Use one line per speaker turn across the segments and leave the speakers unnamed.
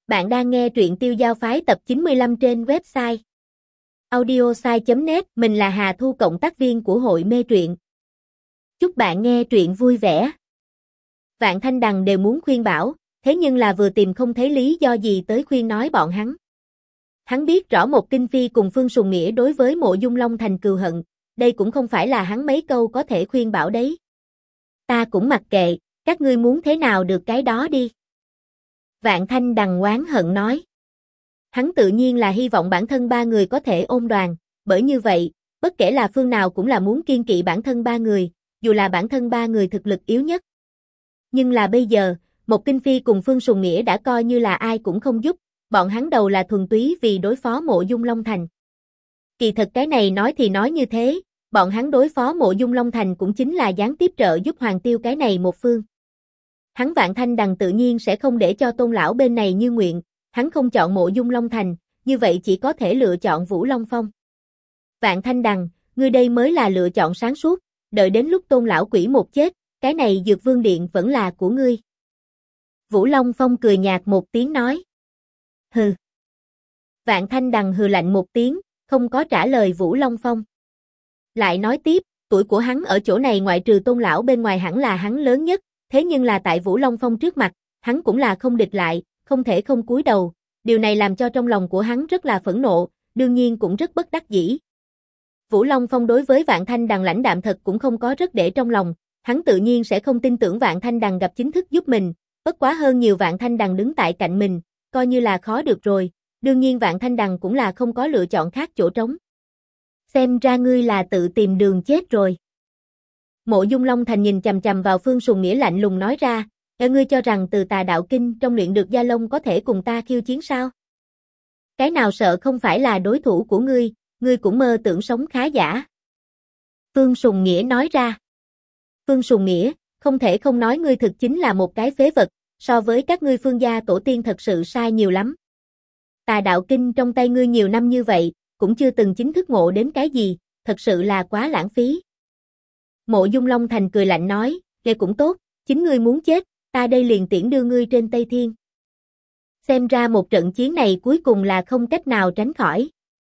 Bạn đang nghe truyện Tiêu Giao Phái tập 95 trên website audiosai.net. Mình là Hà Thu, cộng tác viên của hội mê truyện. Chúc bạn nghe truyện vui vẻ. Vạn Thanh Đằng đều muốn khuyên bảo, thế nhưng là vừa tìm không thấy lý do gì tới khuyên nói bọn hắn. Hắn biết rõ một Kinh Phi cùng Phương Sùng Nghĩa đối với Mộ Dung Long Thành cừu hận, đây cũng không phải là hắn mấy câu có thể khuyên bảo đấy. Ta cũng mặc kệ, các ngươi muốn thế nào được cái đó đi. Vạn Thanh Đằng oán hận nói. Hắn tự nhiên là hy vọng bản thân ba người có thể ôm đoàn, bởi như vậy, bất kể là phương nào cũng là muốn kiêng kỵ bản thân ba người, dù là bản thân ba người thực lực yếu nhất. Nhưng là bây giờ, một Kinh Phi cùng Phương Sùng Nghĩa đã coi như là ai cũng không giúp, bọn hắn đầu là thuần túy vì đối phó Mộ Dung Long Thành. Kỳ thật cái này nói thì nói như thế, bọn hắn đối phó Mộ Dung Long Thành cũng chính là gián tiếp trợ giúp Hoàng Tiêu cái này một phương. Hắn Vạn Thanh Đằng tự nhiên sẽ không để cho Tôn lão bên này như nguyện, hắn không chọn Mộ Dung Long Thành, như vậy chỉ có thể lựa chọn Vũ Long Phong. Vạn Thanh Đằng, ngươi đây mới là lựa chọn sáng suốt, đợi đến lúc Tôn lão quỷ một chết, cái này Dược Vương Điện vẫn là của ngươi. Vũ Long Phong cười nhạt một tiếng nói. Hừ. Vạn Thanh Đằng hừ lạnh một tiếng, không có trả lời Vũ Long Phong. Lại nói tiếp, tuổi của hắn ở chỗ này ngoại trừ Tôn lão bên ngoài hẳn là hắn lớn nhất, thế nhưng là tại Vũ Long Phong trước mặt, hắn cũng là không địch lại, không thể không cúi đầu, điều này làm cho trong lòng của hắn rất là phẫn nộ, đương nhiên cũng rất bất đắc dĩ. Vũ Long Phong đối với Vạn Thanh Đằng lãnh đạm thật cũng không có rất để trong lòng, hắn tự nhiên sẽ không tin tưởng Vạn Thanh Đằng gặp chính thức giúp mình, bất quá hơn nhiều Vạn Thanh Đằng đứng tại cạnh mình, coi như là khó được rồi, đương nhiên Vạn Thanh Đằng cũng là không có lựa chọn khác chỗ trống. Xem ra ngươi là tự tìm đường chết rồi. Mộ Dung Long Thành nhìn chằm chằm vào Phương Sùng Nghĩa lạnh lùng nói ra, ngươi cho rằng từ Tà Đạo Kinh trong luyện được Gia Long có thể cùng ta khiêu chiến sao? Cái nào sợ không phải là đối thủ của ngươi cũng mơ tưởng sống khá giả. Phương Sùng Nghĩa nói ra. Phương Sùng Nghĩa, không thể không nói ngươi thực chính là một cái phế vật, so với các ngươi Phương gia tổ tiên thật sự sai nhiều lắm. Tà Đạo Kinh trong tay ngươi nhiều năm như vậy, cũng chưa từng chính thức ngộ đến cái gì, thật sự là quá lãng phí. Mộ Dung Long Thành cười lạnh nói, nghe cũng tốt, chính ngươi muốn chết, ta đây liền tiễn đưa ngươi trên Tây Thiên. Xem ra một trận chiến này cuối cùng là không cách nào tránh khỏi.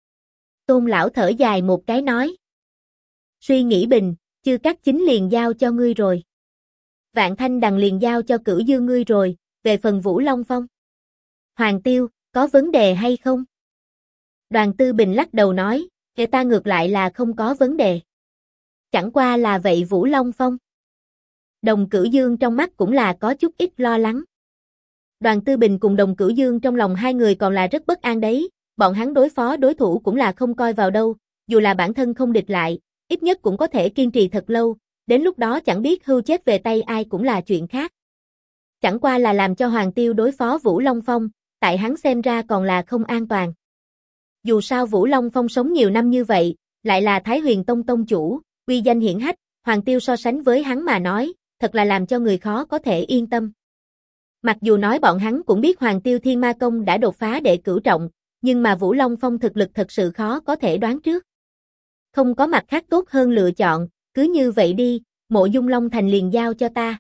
Tôn lão thở dài một cái nói. Suy nghĩ bình, Chư Cát Chính liền giao cho ngươi rồi. Vạn Thanh Đằng liền giao cho Cửu Dương ngươi rồi, về phần Vũ Long Phong. Hoàng Tiêu, có vấn đề hay không? Đoàn Tư Bình lắc đầu nói, kể ta ngược lại là không có vấn đề. Chẳng qua là vậy Vũ Long Phong. Đồng Cửu Dương trong mắt cũng là có chút ít lo lắng. Đoàn Tư Bình cùng Đồng Cửu Dương trong lòng hai người còn là rất bất an đấy, bọn hắn đối phó đối thủ cũng là không coi vào đâu, dù là bản thân không địch lại, ít nhất cũng có thể kiên trì thật lâu, đến lúc đó chẳng biết hưu chết về tay ai cũng là chuyện khác. Chẳng qua là làm cho Hoàng Tiêu đối phó Vũ Long Phong, tại hắn xem ra còn là không an toàn. Dù sao Vũ Long Phong sống nhiều năm như vậy, lại là Thái Huyền Tông tông chủ, uy danh hiển hách, Hoàng Tiêu so sánh với hắn mà nói, thật là làm cho người khó có thể yên tâm. Mặc dù nói bọn hắn cũng biết Hoàng Tiêu Thiên Ma Công đã đột phá đệ cửu trọng, nhưng mà Vũ Long Phong thực lực thật sự khó có thể đoán trước. Không có mặt khác tốt hơn lựa chọn, cứ như vậy đi, Mộ Dung Long Thành liền giao cho ta.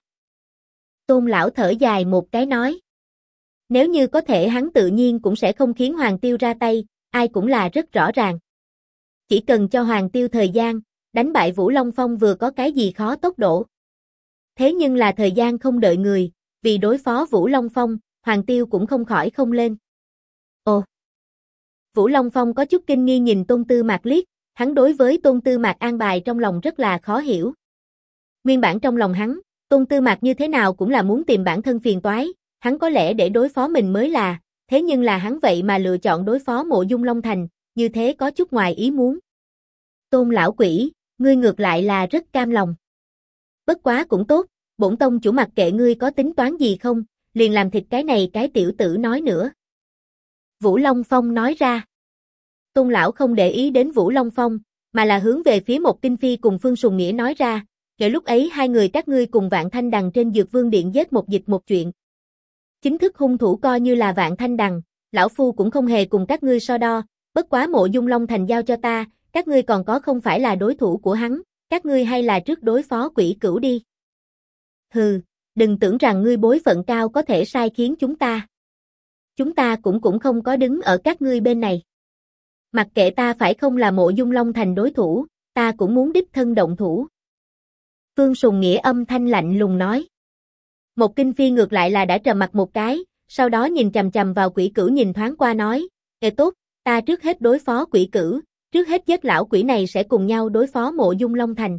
Tôn lão thở dài một cái nói. Nếu như có thể hắn tự nhiên cũng sẽ không khiến Hoàng Tiêu ra tay, ai cũng là rất rõ ràng. Chỉ cần cho Hoàng Tiêu thời gian, đánh bại Vũ Long Phong vừa có cái gì khó tốc độ. Thế nhưng là thời gian không đợi người, vì đối phó Vũ Long Phong, Hoàng Tiêu cũng không khỏi không lên. Ồ! Vũ Long Phong có chút kinh nghi nhìn Tôn Tư Mạc liếc, hắn đối với Tôn Tư Mạc an bài trong lòng rất là khó hiểu. Nguyên bản trong lòng hắn, Tôn Tư Mạc như thế nào cũng là muốn tìm bản thân phiền toái, hắn có lẽ để đối phó mình mới là, thế nhưng là hắn vậy mà lựa chọn đối phó Mộ Dung Long Thành, như thế có chút ngoài ý muốn. Tôn lão quỷ, ngươi ngược lại là rất cam lòng. Bất quá cũng tốt, bổn tông chủ mặc kệ ngươi có tính toán gì không, liền làm thịt cái này cái tiểu tử nói nữa. Vũ Long Phong nói ra. Tôn lão không để ý đến Vũ Long Phong, mà là hướng về phía một Kinh Phi cùng Phương Sùng Nghĩa nói ra, kể lúc ấy hai người các ngươi cùng Vạn Thanh Đằng trên Dược Vương Điện giết một dịch một chuyện. Chính thức hung thủ coi như là Vạn Thanh Đằng, lão phu cũng không hề cùng các ngươi so đo, bất quá Mộ Dung Long Thành giao cho ta, các ngươi còn có không phải là đối thủ của hắn, các ngươi hay là trước đối phó Quỷ Cửu đi. Hừ, đừng tưởng rằng ngươi bối phận cao có thể sai khiến chúng ta. Chúng ta cũng không có đứng ở các ngươi bên này. Mặc kệ ta phải không là Mộ Dung Long Thành đối thủ, ta cũng muốn đích thân động thủ. Phương Sùng Nghĩa âm thanh lạnh lùng nói. Một Kinh Phi ngược lại là đã trầm mặt một cái, sau đó nhìn chằm chằm vào Quỷ Cửu nhìn thoáng qua nói, tốt, ta trước hết đối phó Quỷ Cửu, trước hết giết lão quỷ này sẽ cùng nhau đối phó Mộ Dung Long Thành.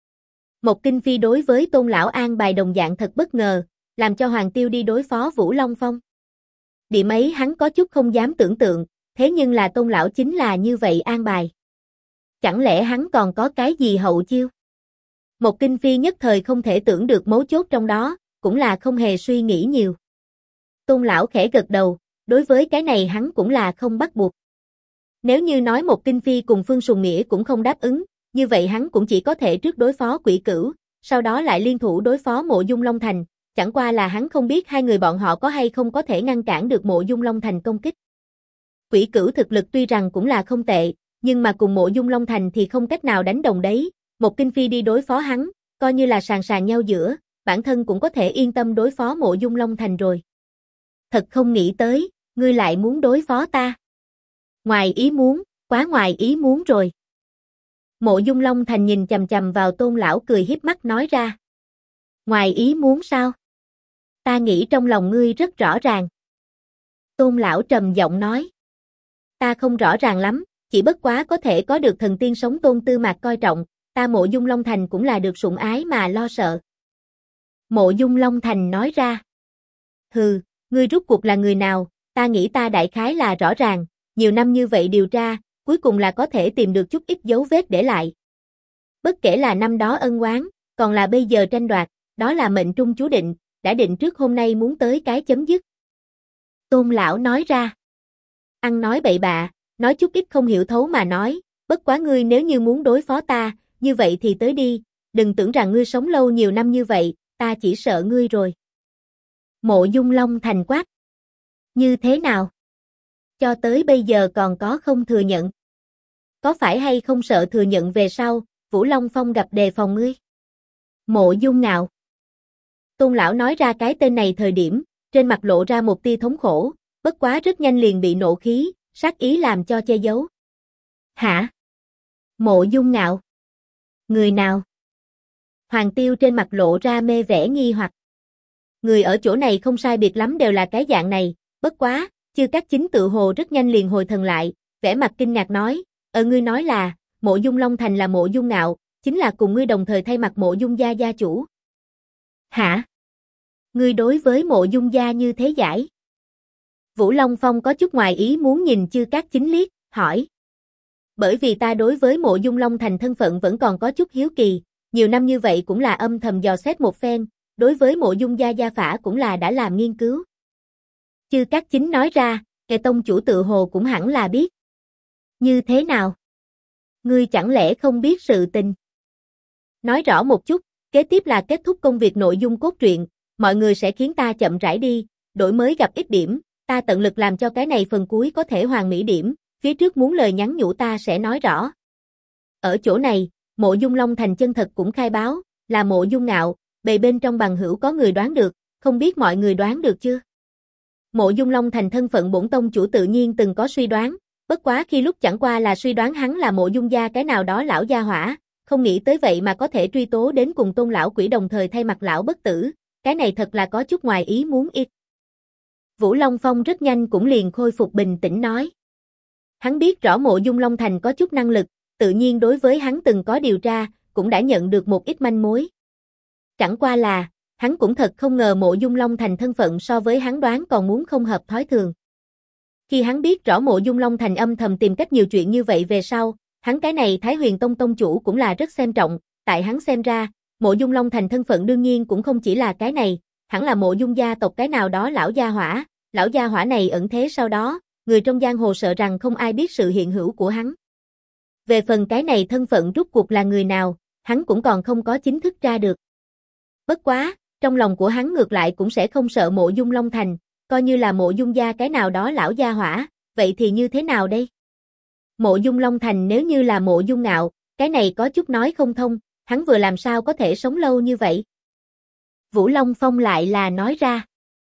Một Kinh Phi đối với Tôn lão an bài đồng dạng thật bất ngờ, làm cho Hoàng Tiêu đi đối phó Vũ Long Phong. Điểm ấy hắn có chút không dám tưởng tượng, thế nhưng là Tôn lão chính là như vậy an bài. Chẳng lẽ hắn còn có cái gì hậu chiêu? Một Kinh Phi nhất thời không thể tưởng được mấu chốt trong đó, cũng là không hề suy nghĩ nhiều. Tôn lão khẽ gật đầu, đối với cái này hắn cũng là không bắt buộc. Nếu như nói Một Kinh Phi cùng Phương Sùng Nghĩa cũng không đáp ứng, như vậy hắn cũng chỉ có thể trước đối phó Quỷ Cửu, sau đó lại liên thủ đối phó Mộ Dung Long Thành, chẳng qua là hắn không biết hai người bọn họ có hay không có thể ngăn cản được Mộ Dung Long Thành công kích. Quỷ Cửu thực lực tuy rằng cũng là không tệ, nhưng mà cùng Mộ Dung Long Thành thì không cách nào đánh đồng đấy, Một Kinh Phi đi đối phó hắn, coi như là sàn sàn nhau giữa, bản thân cũng có thể yên tâm đối phó Mộ Dung Long Thành rồi. Thật không nghĩ tới, ngươi lại muốn đối phó ta. Ngoài ý muốn, quá ngoài ý muốn rồi. Mộ Dung Long Thành nhìn chằm chằm vào Tôn lão cười hiếp mắt nói ra. Ngoài ý muốn sao? Ta nghĩ trong lòng ngươi rất rõ ràng. Tôn lão trầm giọng nói. Ta không rõ ràng lắm, chỉ bất quá có thể có được thần tiên sống Tôn Tư Mạc coi trọng, ta Mộ Dung Long Thành cũng là được sủng ái mà lo sợ. Mộ Dung Long Thành nói ra. Hừ, ngươi rốt cuộc là người nào, ta nghĩ ta đại khái là rõ ràng, nhiều năm như vậy điều tra, cuối cùng là có thể tìm được chút ít dấu vết để lại. Bất kể là năm đó ân oán, còn là bây giờ tranh đoạt, đó là mệnh trung chú định, đã định trước hôm nay muốn tới cái chấm dứt. Tôn lão nói ra. Ăn nói bậy bạ, nói chút ít không hiểu thấu mà nói, bất quá ngươi nếu như muốn đối phó ta, như vậy thì tới đi, đừng tưởng rằng ngươi sống lâu nhiều năm như vậy, ta chỉ sợ ngươi rồi. Mộ Dung Long Thành quát. Như thế nào? Cho tới bây giờ còn có không thừa nhận? Có phải hay không sợ thừa nhận về sau, Vũ Long Phong gặp đề phòng ngươi? Mộ Dung Ngạo. Tôn lão nói ra cái tên này thời điểm, trên mặt lộ ra một tia thống khổ, bất quá rất nhanh liền bị nộ khí, sát ý làm cho che giấu. Hả? Mộ Dung Ngạo. Người nào? Hoàng Tiêu trên mặt lộ ra mê vẻ nghi hoặc. Người ở chỗ này không sai biệt lắm đều là cái dạng này, bất quá, Chư Cát Chính tự hồ rất nhanh liền hồi thần lại, vẻ mặt kinh ngạc nói, ngươi nói là, Mộ Dung Long Thành là Mộ Dung Ngạo, chính là cùng ngươi đồng thời thay mặt Mộ Dung gia gia chủ. Hả? Ngươi đối với Mộ Dung gia như thế giải? Vũ Long Phong có chút ngoài ý muốn nhìn Chư Cát Chính liếc, hỏi. Bởi vì ta đối với Mộ Dung Long Thành thân phận vẫn còn có chút hiếu kỳ, nhiều năm như vậy cũng là âm thầm dò xét một phen, đối với Mộ Dung gia gia phả cũng là đã làm nghiên cứu. Chư Cát Chính nói ra, tông chủ tự hồ cũng hẳn là biết. Như thế nào? Ngươi chẳng lẽ không biết sự tình? Nói rõ một chút, kế tiếp là kết thúc công việc nội dung cốt truyện, mọi người sẽ khiến ta chậm rãi đi, đổi mới gặp ít điểm, ta tận lực làm cho cái này phần cuối có thể hoàn mỹ điểm, phía trước muốn lời nhắn nhủ ta sẽ nói rõ. Ở chỗ này, Mộ Dung Long Thành chân thật cũng khai báo, là Mộ Dung Ngạo, bề bên trong bằng hữu có người đoán được, không biết mọi người đoán được chưa? Mộ Dung Long Thành thân phận bổn tông chủ tự nhiên từng có suy đoán, bất quá khi lúc chẳng qua là suy đoán hắn là Mộ Dung gia cái nào đó lão gia hỏa, không nghĩ tới vậy mà có thể truy tố đến cùng Tôn lão quỷ đồng thời thay mặt lão bất tử, cái này thật là có chút ngoài ý muốn ít. Vũ Long Phong rất nhanh cũng liền khôi phục bình tĩnh nói. Hắn biết rõ Mộ Dung Long Thành có chút năng lực, tự nhiên đối với hắn từng có điều tra, cũng đã nhận được một ít manh mối. Chẳng qua là, hắn cũng thật không ngờ Mộ Dung Long Thành thân phận so với hắn đoán còn muốn không hợp thói thường. Khi hắn biết rõ Mộ Dung Long Thành âm thầm tìm cách nhiều chuyện như vậy về sau, hắn cái này Thái Huyền Tông tông chủ cũng là rất xem trọng, tại hắn xem ra, Mộ Dung Long Thành thân phận đương nhiên cũng không chỉ là cái này, hẳn là Mộ Dung gia tộc cái nào đó lão gia hỏa này ẩn thế sau đó, người trong giang hồ sợ rằng không ai biết sự hiện hữu của hắn. Về phần cái này thân phận rốt cuộc là người nào, hắn cũng còn không có chính thức ra được. Bất quá, trong lòng của hắn ngược lại cũng sẽ không sợ Mộ Dung Long Thành, coi như là Mộ Dung gia cái nào đó lão gia hỏa, vậy thì như thế nào đây? Mộ Dung Long Thành nếu như là Mộ Dung Ngạo, cái này có chút nói không thông, hắn vừa làm sao có thể sống lâu như vậy? Vũ Long Phong lại là nói ra.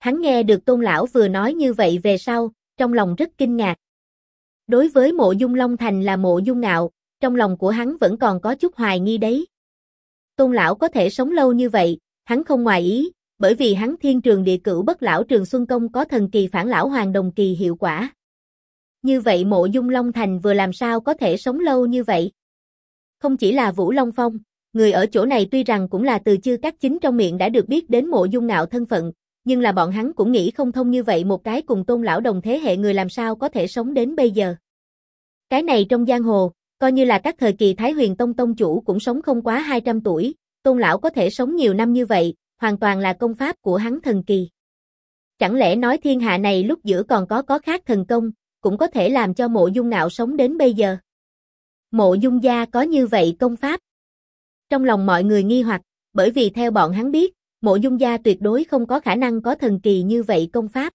Hắn nghe được Tôn lão vừa nói như vậy về sau, trong lòng rất kinh ngạc. Đối với Mộ Dung Long Thành là Mộ Dung Ngạo, trong lòng của hắn vẫn còn có chút hoài nghi đấy. Tôn lão có thể sống lâu như vậy, hắn không ngoài ý, bởi vì hắn Thiên Trường Địa Cửu Bất Lão Trường Xuân Công có thần kỳ phản lão hoàng đồng kỳ hiệu quả. Như vậy Mộ Dung Long Thành vừa làm sao có thể sống lâu như vậy? Không chỉ là Vũ Long Phong, người ở chỗ này tuy rằng cũng là từ Chư Cát Chính trong miệng đã được biết đến Mộ Dung Ngạo thân phận, nhưng là bọn hắn cũng nghĩ không thông như vậy một cái cùng Tôn lão đồng thế hệ người làm sao có thể sống đến bây giờ. Cái này trong giang hồ, coi như là các thời kỳ Thái Huyền Tông tông chủ cũng sống không quá 200 tuổi, Tôn lão có thể sống nhiều năm như vậy, hoàn toàn là công pháp của hắn thần kỳ. Chẳng lẽ nói thiên hạ này lúc giữa còn có khác thần công, cũng có thể làm cho Mộ Dung Ngạo sống đến bây giờ. Mộ Dung gia có như vậy công pháp. Trong lòng mọi người nghi hoặc, bởi vì theo bọn hắn biết, Mộ Dung gia tuyệt đối không có khả năng có thần kỳ như vậy công pháp.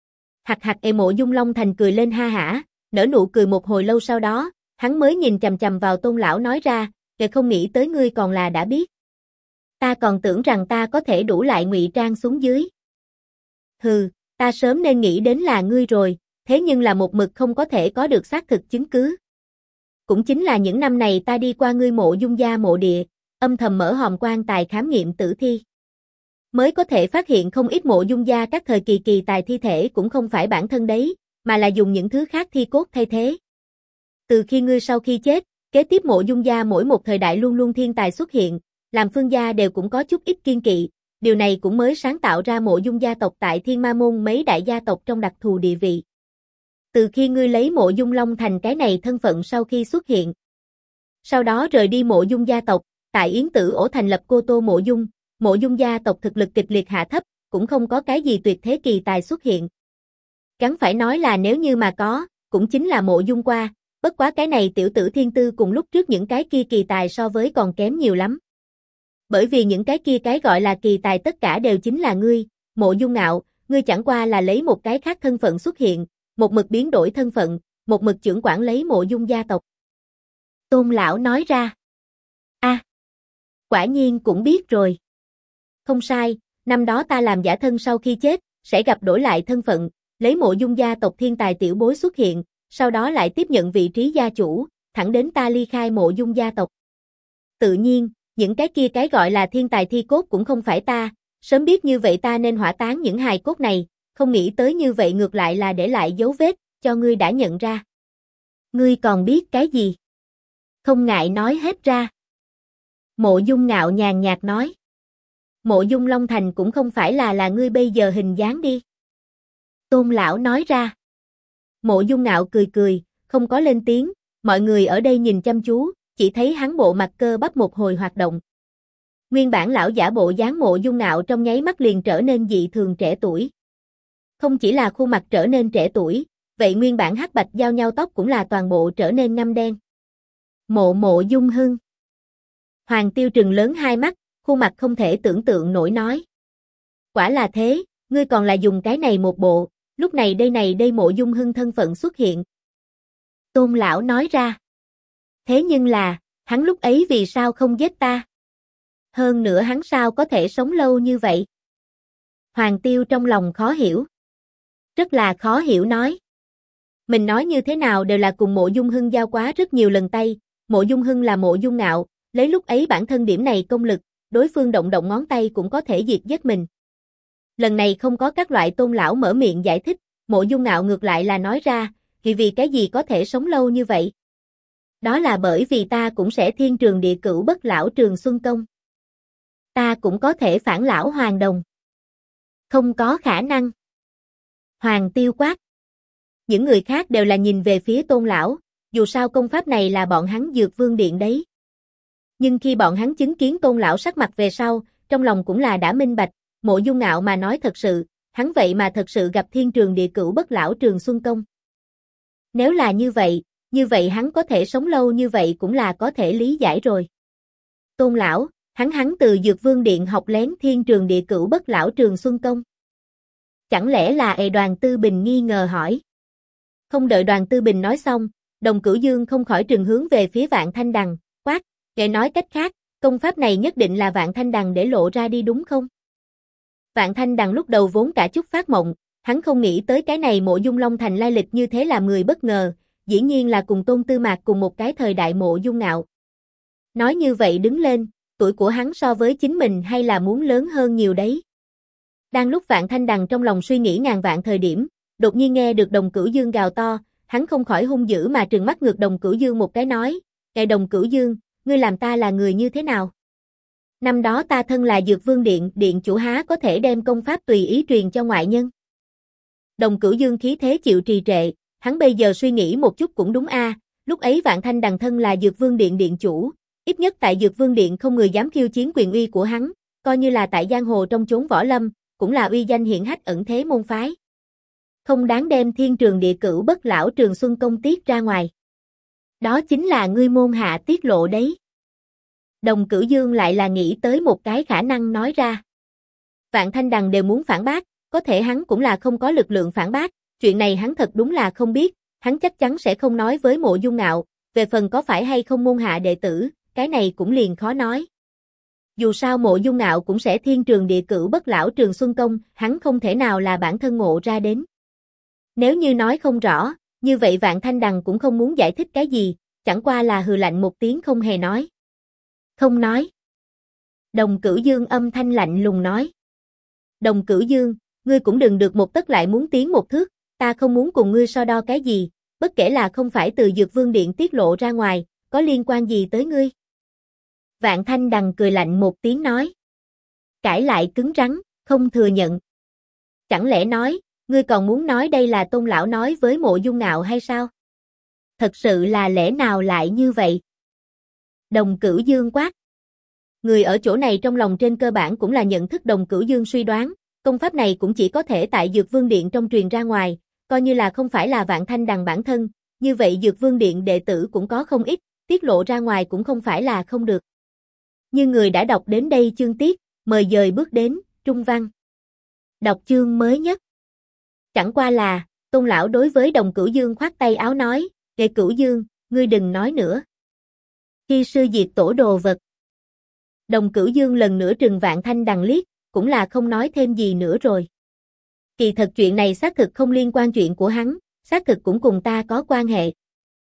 Mộ Dung Long Thành cười lên ha hả, nở nụ cười một hồi lâu sau đó, hắn mới nhìn chằm chằm vào Tôn lão nói ra, không nghĩ tới ngươi còn là đã biết. Ta còn tưởng rằng ta có thể đủ lại ngụy trang xuống dưới. Hừ, ta sớm nên nghĩ đến là ngươi rồi, thế nhưng là một mực không có thể có được xác thực chứng cứ. Cũng chính là những năm này ta đi qua ngươi Mộ Dung gia mộ địa, âm thầm mở hòm quan tài khám nghiệm tử thi. Mới có thể phát hiện không ít Mộ Dung gia các thời kỳ kỳ tài thi thể cũng không phải bản thân đấy, mà là dùng những thứ khác thi cốt thay thế. Từ khi ngươi sau khi chết, kế tiếp Mộ Dung gia mỗi một thời đại luôn luôn thiên tài xuất hiện, làm Phương gia đều cũng có chút ít kiên kỵ, điều này cũng mới sáng tạo ra Mộ Dung gia tộc tại Thiên Ma môn mấy đại gia tộc trong đặc thù địa vị. Từ khi ngươi lấy Mộ Dung Long Thành cái này thân phận sau khi xuất hiện, sau đó rời đi Mộ Dung gia tộc, tại Yến Tử Ổ thành lập Cô Tô Mộ Dung gia tộc thực lực kịch liệt hạ thấp, cũng không có cái gì tuyệt thế kỳ tài xuất hiện. Gắn phải nói là nếu như mà có, cũng chính là Mộ Dung qua, bất quá cái này tiểu tử thiên tư cùng lúc trước những cái kia kỳ tài so với còn kém nhiều lắm. Bởi vì những cái kia cái gọi là kỳ tài tất cả đều chính là ngươi, Mộ Dung Ngạo, ngươi chẳng qua là lấy một cái khác thân phận xuất hiện, một mực biến đổi thân phận, một mực trưởng quản lấy Mộ Dung gia tộc. Tôn lão nói ra. Quả nhiên cũng biết rồi. Không sai, năm đó ta làm giả thân sau khi chết, sẽ gặp đổi lại thân phận, lấy Mộ Dung gia tộc thiên tài tiểu bối xuất hiện, sau đó lại tiếp nhận vị trí gia chủ, thẳng đến ta ly khai Mộ Dung gia tộc. Tự nhiên, những cái kia cái gọi là thiên tài thi cốt cũng không phải ta, sớm biết như vậy ta nên hỏa táng những hài cốt này, không nghĩ tới như vậy ngược lại là để lại dấu vết, cho ngươi đã nhận ra. Ngươi còn biết cái gì? Không ngại nói hết ra. Mộ Dung Ngạo nhàn nhạt nói. Mộ Dung Long Thành cũng không phải là ngươi bây giờ hình dáng đi. Tôn lão nói ra. Mộ Dung Ngạo cười cười, không có lên tiếng, mọi người ở đây nhìn chăm chú, chỉ thấy hắn bộ mặt cơ bắp một hồi hoạt động. Nguyên bản lão giả bộ dáng Mộ Dung Ngạo trong nháy mắt liền trở nên dị thường trẻ tuổi. Không chỉ là khuôn mặt trở nên trẻ tuổi, vậy nguyên bản hắc bạch giao nhau tóc cũng là toàn bộ trở nên ngăm đen. Mộ Dung Hưng. Hoàng Tiêu trừng lớn hai mắt, khuôn mặt không thể tưởng tượng nổi nói. Quả là thế, ngươi còn là dùng cái này một bộ, lúc này đây Mộ Dung Hưng thân phận xuất hiện. Tôn lão nói ra. Thế nhưng là, hắn lúc ấy vì sao không giết ta? Hơn nữa hắn sao có thể sống lâu như vậy? Hoàng Tiêu trong lòng khó hiểu. Rất là khó hiểu nói. Mình nói như thế nào đều là cùng Mộ Dung Hưng giao quá rất nhiều lần tay, Mộ Dung Hưng là Mộ Dung Ngạo, lấy lúc ấy bản thân điểm này công lực, đối phương động động ngón tay cũng có thể diệt giết mình. Lần này không có các loại Tôn lão mở miệng giải thích, Mộ Dung Ngạo ngược lại là nói ra, vì cái gì có thể sống lâu như vậy? Đó là bởi vì ta cũng sẽ Thiên Trường Địa Cửu Bất Lão Trường Xuân Công. Ta cũng có thể phản lão hoàng đồng. Không có khả năng. Hoàng Tiêu quát. Những người khác đều là nhìn về phía Tôn lão, dù sao công pháp này là bọn hắn Dược Vương Điện đấy. Nhưng khi bọn hắn chứng kiến Tôn lão sắc mặt về sau, trong lòng cũng là đã minh bạch, Mộ Dung Ngạo mà nói thật sự, hắn vậy mà thật sự gặp Thiên Trường Địa Cửu Bất Lão Trường Xuân Công. Nếu là như vậy hắn có thể sống lâu như vậy cũng là có thể lý giải rồi. Tôn lão, hắn từ Dược Vương Điện học lén Thiên Trường Địa Cửu Bất Lão Trường Xuân Công. Chẳng lẽ là Đoàn Tư Bình nghi ngờ hỏi. Không đợi Đoàn Tư Bình nói xong, Đồng Cửu Dương không khỏi trừng hướng về phía Vạn Thanh Đằng, quát, để nói cách khác, công pháp này nhất định là Vạn Thanh Đằng để lộ ra đi đúng không? Vạn Thanh Đằng lúc đầu vốn cả chút phát mộng, hắn không nghĩ tới cái này Mộ Dung Long Thành lai lịch như thế làm người bất ngờ, dĩ nhiên là cùng Tôn Tư Mạc cùng một cái thời đại Mộ Dung Ngạo. Nói như vậy đứng lên, tuổi của hắn so với chính mình hay là muốn lớn hơn nhiều đấy. Đang lúc Vạn Thanh Đằng trong lòng suy nghĩ ngàn vạn thời điểm, đột nhiên nghe được Đồng Cửu Dương gào to, hắn không khỏi hung dữ mà trừng mắt ngược Đồng Cửu Dương một cái nói, "Ngài Đồng Cửu Dương, ngươi làm ta là người như thế nào? Năm đó ta thân là Dược Vương Điện, điện chủ há có thể đem công pháp tùy ý truyền cho ngoại nhân?" Đồng Cửu Dương khí thế chịu trì trệ, hắn bây giờ suy nghĩ một chút cũng đúng a, lúc ấy Vạn Thanh Đằng thân là Dược Vương Điện điện chủ, ít nhất tại Dược Vương Điện không người dám khiêu chiến quyền uy của hắn, coi như là tại giang hồ trong chốn võ lâm, cũng là uy danh hiển hách ẩn thế môn phái. Không đáng đem Thiên Trường Địa Cửu Bất Lão Trường Xuân Công tiết ra ngoài. Đó chính là ngươi môn hạ tiết lộ đấy. Đồng Cửu Dương lại là nghĩ tới một cái khả năng nói ra. Vạn Thanh Đằng đều muốn phản bác, có thể hắn cũng là không có lực lượng phản bác, chuyện này hắn thật đúng là không biết, hắn chắc chắn sẽ không nói với Mộ Dung Ngạo, về phần có phải hay không môn hạ đệ tử, cái này cũng liền khó nói. Dù sao Mộ Dung Ngạo cũng sẽ Thiên Trường Địa Cửu Bất Lão Trường Xuân Công, hắn không thể nào là bản thân ngộ ra đến. Nếu như nói không rõ, như vậy Vạn Thanh Đằng cũng không muốn giải thích cái gì, chẳng qua là hừ lạnh một tiếng không hề nói. Không nói. Đồng Cửu Dương âm thanh lạnh lùng nói. Đồng Cửu Dương, ngươi cũng đừng được một tấc lại muốn tiến một thước, ta không muốn cùng ngươi so đo cái gì, bất kể là không phải từ Dược Vương Điện tiết lộ ra ngoài, có liên quan gì tới ngươi? Vạn Thanh Đằng cười lạnh một tiếng nói. Cãi lại cứng rắn, không thừa nhận. Chẳng lẽ nói, ngươi còn muốn nói đây là Tôn lão nói với Mộ Dung Ngạo hay sao? Thật sự là lẽ nào lại như vậy? Đồng Cửu Dương quát. Người ở chỗ này trong lòng trên cơ bản cũng là nhận thức Đồng Cửu Dương suy đoán, công pháp này cũng chỉ có thể tại Dược Vương Điện trong truyền ra ngoài, coi như là không phải là Vạn Thanh Đằng bản thân, như vậy Dược Vương Điện đệ tử cũng có không ít, tiết lộ ra ngoài cũng không phải là không được. Như người đã đọc đến đây chương tiết, mời dời bước đến, trung văn. Đọc chương mới nhất. Chẳng qua là, Tôn lão đối với Đồng Cửu Dương khoát tay áo nói, "Kệ Cửu Dương, ngươi đừng nói nữa. Khi sư diệt tổ đồ vật." Đồng Cửu Dương lần nữa trừng Vạn Thanh Đằng liếc, cũng là không nói thêm gì nữa rồi. Kỳ thật chuyện này xác thực không liên quan chuyện của hắn, xác thực cũng cùng ta có quan hệ.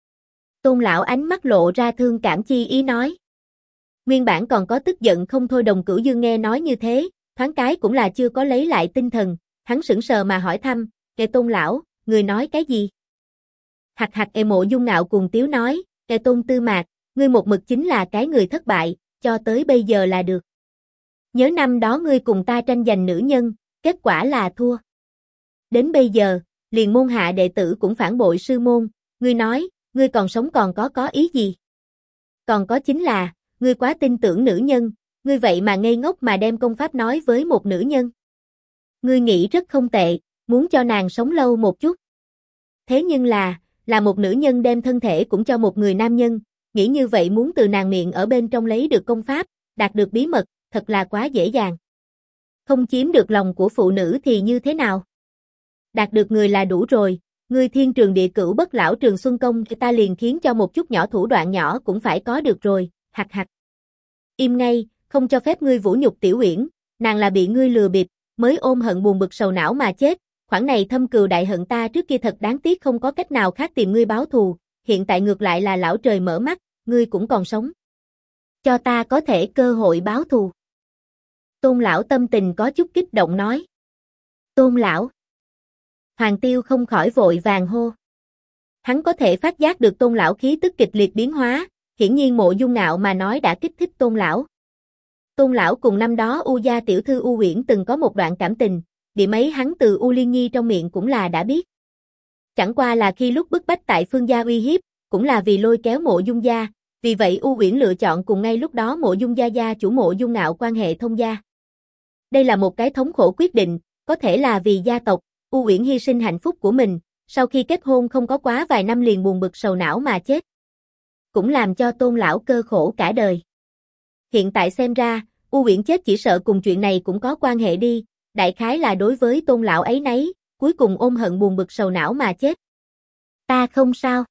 Tôn lão ánh mắt lộ ra thương cảm chi ý nói. Nguyên bản còn có tức giận không thôi Đồng Cửu Dương nghe nói như thế, thoáng cái cũng là chưa có lấy lại tinh thần, hắn sững sờ mà hỏi thăm, "Kệ Tôn lão, người nói cái gì?" Hạc hạc Mộ Dung Ngạo cùng tiếu nói, "Kệ Tôn Tư Mạc, ngươi một mực chính là cái người thất bại, cho tới bây giờ là được. Nhớ năm đó ngươi cùng ta tranh giành nữ nhân, kết quả là thua. Đến bây giờ, liền môn hạ đệ tử cũng phản bội sư môn, ngươi nói, ngươi còn sống còn có ý gì? Còn có chính là, ngươi quá tin tưởng nữ nhân, ngươi vậy mà ngây ngốc mà đem công pháp nói với một nữ nhân. Ngươi nghĩ rất không tệ, muốn cho nàng sống lâu một chút. Thế nhưng là một nữ nhân đem thân thể cũng cho một người nam nhân, nghĩ như vậy muốn từ nàng miệng ở bên trong lấy được công pháp, đạt được bí mật, thật là quá dễ dàng. Không chiếm được lòng của phụ nữ thì như thế nào? Đạt được người là đủ rồi, ngươi Thiên Trường Địa Cửu Bất Lão Trường Xuân Công ta liền khiến cho một chút nhỏ thủ đoạn nhỏ cũng phải có được rồi, hạc hạc. Im ngay, không cho phép ngươi vũ nhục Tiểu Uyển, nàng là bị ngươi lừa bịp, mới ôm hận buồn bực sầu não mà chết, khoản này thâm cừu đại hận ta trước kia thật đáng tiếc không có cách nào khác tìm ngươi báo thù, hiện tại ngược lại là lão trời mở mắt, ngươi cũng còn sống. Cho ta có thể cơ hội báo thù. Tôn lão tâm tình có chút kích động nói. Tôn lão. Hoàng Tiêu không khỏi vội vàng hô. Hắn có thể phát giác được Tôn lão khí tức kịch liệt biến hóa, hiển nhiên Mộ Dung Ngạo mà nói đã kích thích Tôn lão. Tôn lão cùng năm đó U gia tiểu thư U Uyển từng có một đoạn cảm tình, điểm ấy hắn từ U Liên Nhi trong miệng cũng là đã biết. Chẳng qua là khi lúc bức bách tại Phương gia uy hiếp, cũng là vì lôi kéo Mộ Dung gia, vì vậy U Uyển lựa chọn cùng ngay lúc đó Mộ Dung gia gia chủ Mộ Dung Ngạo quan hệ thông gia. Đây là một cái thống khổ quyết định, có thể là vì gia tộc, U Uyển hy sinh hạnh phúc của mình, sau khi kết hôn không có quá vài năm liền buồn bực sầu não mà chết. Cũng làm cho Tôn lão cơ khổ cả đời. Hiện tại xem ra, U Uyển chết chỉ sợ cùng chuyện này cũng có quan hệ đi, đại khái là đối với Tôn lão ấy nấy, cuối cùng ôm hận buồn bực sầu não mà chết. Ta không sao.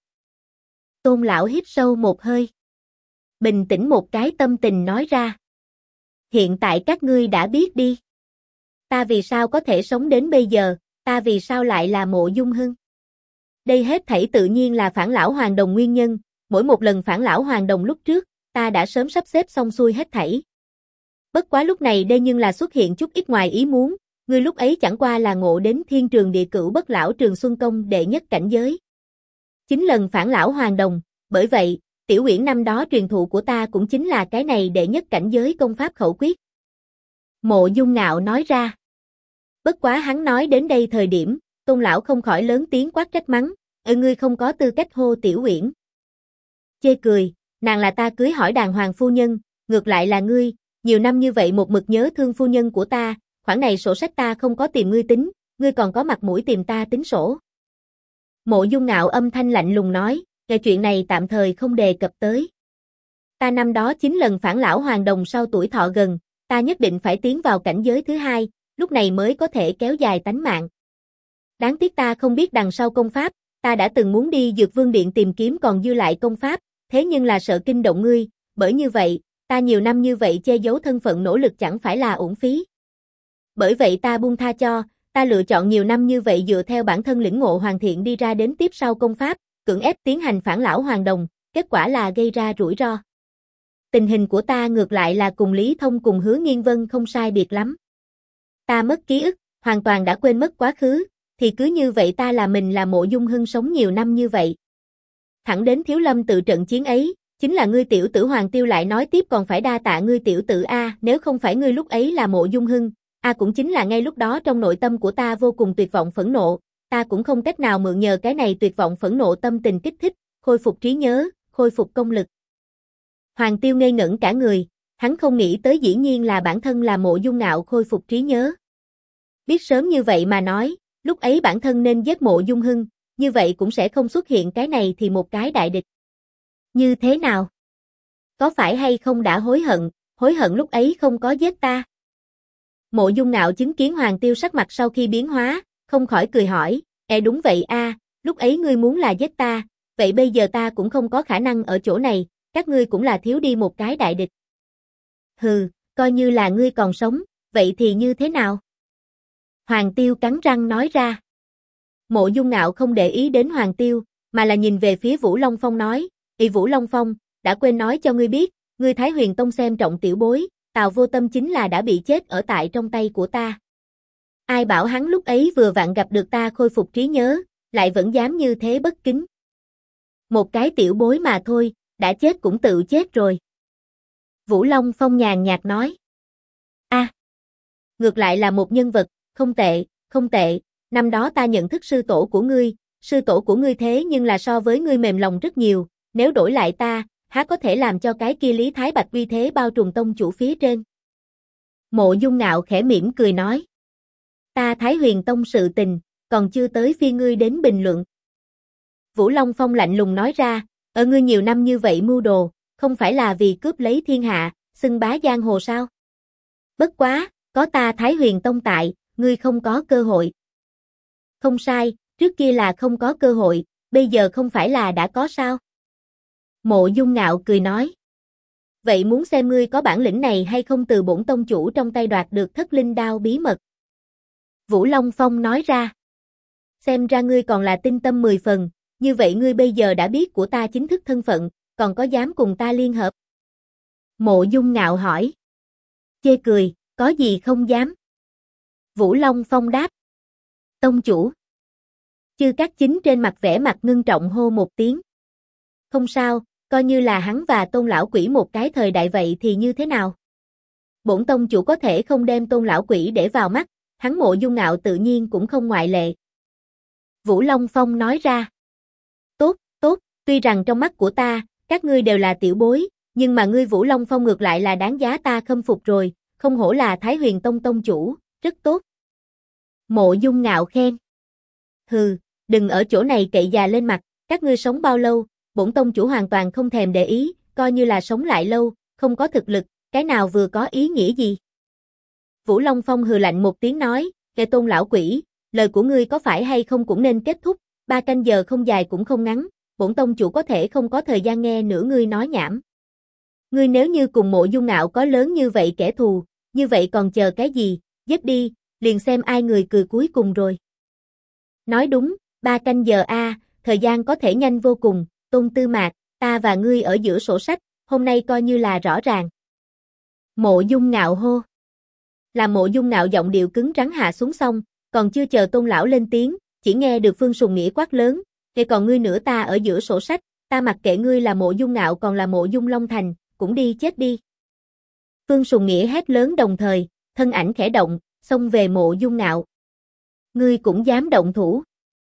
Tôn lão hít sâu một hơi. Bình tĩnh một cái tâm tình nói ra. Hiện tại các ngươi đã biết đi. Ta vì sao có thể sống đến bây giờ, ta vì sao lại là Mộ Dung Hưng? Đây hết thảy tự nhiên là Phản Lão Hoàng Đồng nguyên nhân, mỗi một lần Phản Lão Hoàng Đồng lúc trước, ta đã sớm sắp xếp xong xuôi hết thảy. Bất quá lúc này đây nhưng là xuất hiện chút ít ngoài ý muốn, ngươi lúc ấy chẳng qua là ngộ đến Thiên Trường Địa Cửu Bất Lão Trường Xuân Công đệ nhất cảnh giới. 9 lần Phản Lão Hoàng Đồng, bởi vậy, Tiểu Uyển năm đó truyền thụ của ta cũng chính là cái này đệ nhất cảnh giới công pháp khẩu quyết. Mộ Dung Ngạo nói ra. Bất quá hắn nói đến đây thời điểm, Tôn lão không khỏi lớn tiếng quát trách mắng, ngươi không có tư cách hô Tiểu Uyển. Chê cười, nàng là ta cưới hỏi đàng hoàng phu nhân, ngược lại là ngươi, nhiều năm như vậy một mực nhớ thương phu nhân của ta, khoản này sổ sách ta không có tìm ngươi tính, ngươi còn có mặt mũi tìm ta tính sổ. Mộ Dung Ngạo âm thanh lạnh lùng nói, cái chuyện này tạm thời không đề cập tới. Ta năm đó 9 lần Phản Lão Hoàng Đồng sau tuổi thọ gần, ta nhất định phải tiến vào cảnh giới thứ hai, lúc này mới có thể kéo dài tánh mạng. Đáng tiếc ta không biết đằng sau công pháp, ta đã từng muốn đi Dược Vương Điện tìm kiếm còn dư lại công pháp, thế nhưng là sợ kinh động ngươi, bởi như vậy, ta nhiều năm như vậy che giấu thân phận nỗ lực chẳng phải là uổng phí. Bởi vậy ta buông tha cho, ta lựa chọn nhiều năm như vậy dựa theo bản thân lĩnh ngộ hoàn thiện đi ra đến tiếp sau công pháp, cưỡng ép tiến hành Phản Lão Hoàng Đồng, kết quả là gây ra rủi ro. Tình hình của ta ngược lại là cùng Lý Thông cùng Hứa Nghiên Vân không sai biệt lắm. Ta mất ký ức, hoàn toàn đã quên mất quá khứ, thì cứ như vậy ta là mình là Mộ Dung Hưng sống nhiều năm như vậy. Thẳng đến Thiếu Lâm tự trận chiến ấy, chính là ngươi tiểu tử Hoàng Tiêu lại nói tiếp còn phải đa tạ ngươi tiểu tử A, nếu không phải ngươi lúc ấy là Mộ Dung Hưng, cũng chính là ngay lúc đó trong nội tâm của ta vô cùng tuyệt vọng phẫn nộ, ta cũng không cách nào mượn nhờ cái này tuyệt vọng phẫn nộ tâm tình kích thích, khôi phục trí nhớ, khôi phục công lực. Hoàng Tiêu ngây ngẩn cả người, hắn không nghĩ tới dĩ nhiên là bản thân là Mộ Dung Ngạo khôi phục trí nhớ. Biết sớm như vậy mà nói, lúc ấy bản thân nên giết Mộ Dung Hưng, như vậy cũng sẽ không xuất hiện cái này thì một cái đại địch. Như thế nào? Có phải hay không đã hối hận lúc ấy không có giết ta? Mộ Dung Ngạo chứng kiến Hoàng Tiêu sắc mặt sau khi biến hóa, không khỏi cười hỏi, đúng vậy a, lúc ấy ngươi muốn là giết ta, vậy bây giờ ta cũng không có khả năng ở chỗ này, các ngươi cũng là thiếu đi một cái đại địch. Hừ, coi như là ngươi còn sống, vậy thì như thế nào? Hoàng Tiêu cắn răng nói ra. Mộ Dung Ngạo không để ý đến Hoàng Tiêu, mà là nhìn về phía Vũ Long Phong nói, Vũ Long Phong, đã quên nói cho ngươi biết, ngươi Thái Huyền Tông xem trọng tiểu bối, Tào Vô Tâm chính là đã bị chết ở tại trong tay của ta. Ai bảo hắn lúc ấy vừa vặn gặp được ta khôi phục trí nhớ, lại vẫn dám như thế bất kính. Một cái tiểu bối mà thôi, đã chết cũng tự chết rồi. Vũ Long Phong nhàn nhạt nói. Ngược lại là một nhân vật, không tệ, không tệ, năm đó ta nhận thức sư tổ của ngươi thế nhưng là so với ngươi mềm lòng rất nhiều, nếu đổi lại ta, há có thể làm cho cái kia Lý Thái Bạch uy thế bao trùm tông chủ phía trên. Mộ Dung Ngạo khẽ mỉm cười nói. Ta Thái Huyền Tông sự tình, còn chưa tới phiên ngươi đến bình luận. Vũ Long Phong lạnh lùng nói ra, ở ngươi nhiều năm như vậy mưu đồ, không phải là vì cướp lấy thiên hạ, xưng bá giang hồ sao? Bất quá, có ta Thái Huyền Tông tại, ngươi không có cơ hội. Không sai, trước kia là không có cơ hội, bây giờ không phải là đã có sao? Mộ Dung Ngạo cười nói. Vậy muốn xem ngươi có bản lĩnh này hay không từ bổn tông chủ trong tay đoạt được Thất Linh Đao bí mật. Vũ Long Phong nói ra. Xem ra ngươi còn là tinh tâm 10 phần, như vậy ngươi bây giờ đã biết của ta chính thức thân phận, còn có dám cùng ta liên hợp? Mộ Dung Ngạo hỏi. Chê cười, có gì không dám? Vũ Long Phong đáp. Tông chủ. Chư Cát Chính trên mặt vẻ mặt ngưng trọng hô một tiếng. Không sao, coi như là hắn và Tôn lão quỷ một cái thời đại vậy thì như thế nào? Bổn tông chủ có thể không đem Tôn lão quỷ để vào mắt, hắn Mộ Dung Ngạo tự nhiên cũng không ngoại lệ. Vũ Long Phong nói ra. Tốt, tốt, tuy rằng trong mắt của ta, các ngươi đều là tiểu bối, nhưng mà ngươi Vũ Long Phong ngược lại là đáng giá ta khâm phục rồi, không hổ là Thái Huyền Tông tông chủ, rất tốt. Mộ Dung Ngạo khen. Hừ, đừng ở chỗ này cậy già lên mặt, các ngươi sống bao lâu, bổn tông chủ hoàn toàn không thèm để ý, coi như là sống lại lâu, không có thực lực, cái nào vừa có ý nghĩa gì. Vũ Long Phong hừ lạnh một tiếng nói, kẻ Tôn lão quỷ, lời của ngươi có phải hay không cũng nên kết thúc, 3 canh giờ không dài cũng không ngắn, bổn tông chủ có thể không có thời gian nghe nữa ngươi nói nhảm. Ngươi nếu như cùng Mộ Dung Ngạo có lớn như vậy kẻ thù, như vậy còn chờ cái gì, giết đi, liền xem ai người cười cuối cùng rồi. Nói đúng, 3 canh giờ thời gian có thể nhanh vô cùng, Tôn Tư Mạc, ta và ngươi ở giữa sổ sách, hôm nay coi như là rõ ràng. Mộ Dung Ngạo hô. Là Mộ Dung Ngạo giọng điệu cứng rắn hạ xuống xong, còn chưa chờ Tôn lão lên tiếng, chỉ nghe được Phương Sùng Nghĩa quát lớn, "Kể còn ngươi nữa, ta ở giữa sổ sách, ta mặc kệ ngươi là Mộ Dung Ngạo còn là Mộ Dung Long Thành, cũng đi chết đi." Phương Sùng Nghĩa hét lớn đồng thời, thân ảnh khẽ động, xông về Mộ Dung Ngạo. "Ngươi cũng dám động thủ?"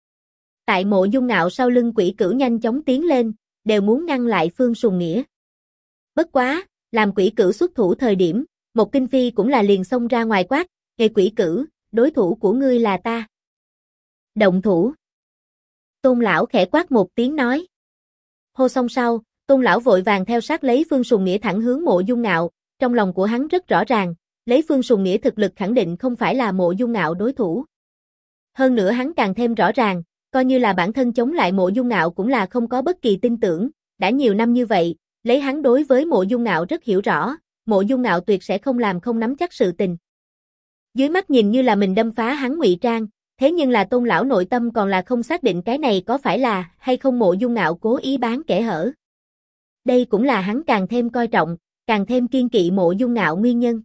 Tại Mộ Dung Ngạo sau lưng Quỷ Cửu nhanh chóng tiến lên, đều muốn ngăn lại Phương Sùng Nghĩa. Bất quá, làm Quỷ Cửu xuất thủ thời điểm, một Kinh Phi cũng là liền xông ra ngoài quát, "Ê Quỷ Cửu, đối thủ của ngươi là ta." Động thủ. Tôn lão khẽ quát một tiếng nói. Hô xong sau, Tôn lão vội vàng theo sát lấy Phương Sùng Nghĩa thẳng hướng Mộ Dung Ngạo, trong lòng của hắn rất rõ ràng, lấy Phương Sùng Nghĩa thực lực khẳng định không phải là Mộ Dung Ngạo đối thủ. Hơn nữa hắn càng thêm rõ ràng, coi như là bản thân chống lại Mộ Dung Ngạo cũng là không có bất kỳ tin tưởng, đã nhiều năm như vậy, lấy hắn đối với Mộ Dung Ngạo rất hiểu rõ, Mộ Dung Ngạo tuyệt sẽ không làm không nắm chắc sự tình. Dưới mắt nhìn như là mình đâm phá hắn ngụy trang, thế nhưng là Tôn lão nội tâm còn là không xác định cái này có phải là hay không Mộ Dung Ngạo cố ý bán kẽ hở. Đây cũng là hắn càng thêm coi trọng, càng thêm kiên kỵ Mộ Dung Ngạo nguyên nhân.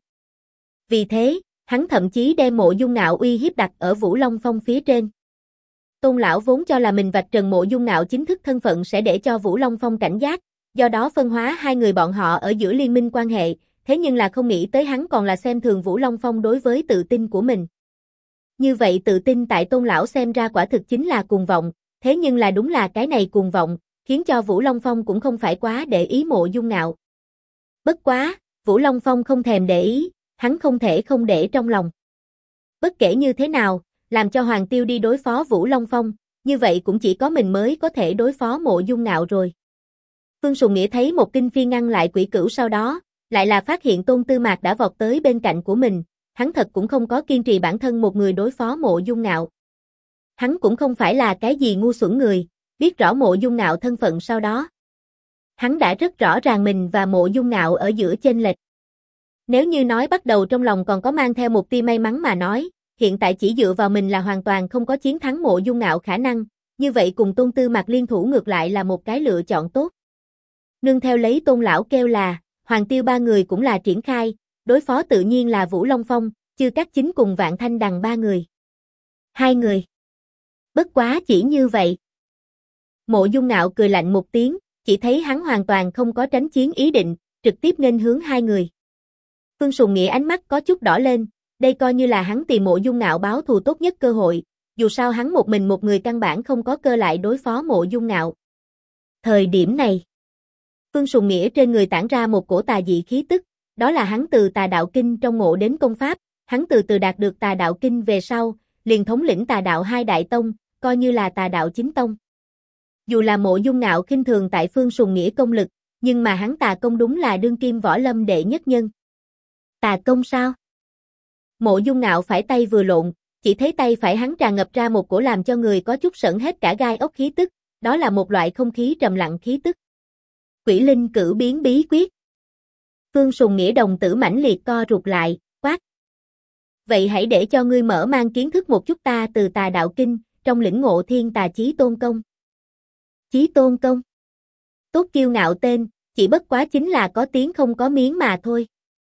Vì thế, hắn thậm chí đem Mộ Dung Ngạo uy hiếp đặt ở Vũ Long Phong phía trên. Tôn lão vốn cho là mình vạch trần Mộ Dung Ngạo chính thức thân phận sẽ để cho Vũ Long Phong cảnh giác, do đó phân hóa hai người bọn họ ở giữa liên minh quan hệ, thế nhưng là không nghĩ tới hắn còn là xem thường Vũ Long Phong đối với tự tin của mình. Như vậy tự tin tại Tôn lão xem ra quả thực chính là cuồng vọng, thế nhưng là đúng là cái này cuồng vọng, khiến cho Vũ Long Phong cũng không phải quá để ý Mộ Dung Ngạo. Bất quá, Vũ Long Phong không thèm để ý, hắn không thể không để trong lòng. Bất kể như thế nào, làm cho Hoàng Tiêu đi đối phó Vũ Long Phong, như vậy cũng chỉ có mình mới có thể đối phó Mộ Dung Ngạo rồi. Phương Sùng Nghĩa thấy một Kinh Phi ngăn lại Quỷ Cửu, sau đó, lại là phát hiện Tôn Tư Mạc đã vọt tới bên cạnh của mình, hắn thật cũng không có kiên trì bản thân một người đối phó Mộ Dung Ngạo. Hắn cũng không phải là cái gì ngu xuẩn người, biết rõ Mộ Dung Ngạo thân phận sau đó. Hắn đã rất rõ ràng mình và Mộ Dung Ngạo ở giữa chênh lệch. Nếu như nói bắt đầu trong lòng còn có mang theo một tia may mắn mà nói, hiện tại chỉ dựa vào mình là hoàn toàn không có chiến thắng Mộ Dung Ngạo khả năng, như vậy cùng Tôn Tư Mạc liên thủ ngược lại là một cái lựa chọn tốt. Nương theo lấy Tôn lão kêu là, Hoàng Tiêu ba người cũng là triển khai, đối phó tự nhiên là Vũ Long Phong, Chư Cát Chính cùng Vạn Thanh Đằng ba người. Hai người. Bất quá chỉ như vậy. Mộ Dung Ngạo cười lạnh một tiếng, chỉ thấy hắn hoàn toàn không có tránh chiến ý định, trực tiếp nghênh hướng hai người. Phương Sùng Nghĩa ánh mắt có chút đỏ lên, đây coi như là hắn tìm Mộ Dung Ngạo báo thù tốt nhất cơ hội, dù sao hắn một mình một người căn bản không có cơ lại đối phó Mộ Dung Ngạo. Thời điểm này, Phương Sùng Nghĩa trên người tản ra một cổ tà dị khí tức, đó là hắn từ Tà Đạo Kinh trong ngộ đến công pháp, hắn từ từ đạt được Tà Đạo Kinh về sau, liền thống lĩnh Tà Đạo hai đại tông, coi như là Tà Đạo chính tông. Dù là Mộ Dung Ngạo khinh thường tại Phương Sùng Nghĩa công lực, nhưng mà hắn tà công đúng là đương kim võ lâm đệ nhất nhân. Tà công sao? Mộ Dung Ngạo phải tay vừa lộn, chỉ thấy tay phải hắn tràn ngập ra một cổ làm cho người có chút sởn hết cả gai ốc khí tức, đó là một loại không khí trầm lặng khí tức. Quỷ linh cửu biến bí quyết. Phương Sùng Nghĩa đồng tử mãnh liệt co rụt lại, quát. Vậy hãy để cho ngươi mở mang kiến thức một chút ta từ Tà Đạo Kinh, trong lĩnh ngộ Thiên Tà Chí Tôn Công. Chí Tôn Công. Tốt kiêu ngạo tên, chỉ bất quá chính là có tiếng không có miếng mà thôi.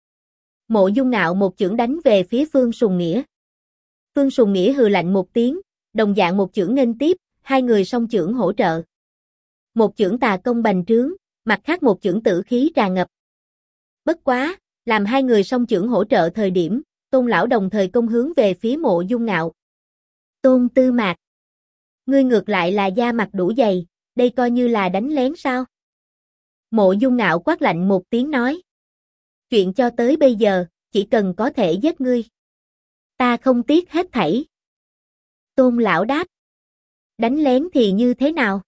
Mộ Dung Ngạo một chưởng đánh về phía Phương Sùng Nghĩa. Phương Sùng Nghĩa hừ lạnh một tiếng, đồng dạng một chưởng nghênh tiếp, hai người song chưởng hỗ trợ. Một chưởng tà công bành trướng, mặt khác một chưởng tử khí tràn ngập. Bất quá, làm hai người song chưởng hỗ trợ thời điểm, Tôn lão đồng thời công hướng về phía Mộ Dung Ngạo. Tôn Tư Mạc, ngươi ngược lại là da mặt đủ dày, đây coi như là đánh lén sao? Mộ Dung Ngạo quát lạnh một tiếng nói. Chuyện cho tới bây giờ, chỉ cần có thể giết ngươi, ta không tiếc hết thảy. Tôn lão đáp. Đánh lén thì như thế nào?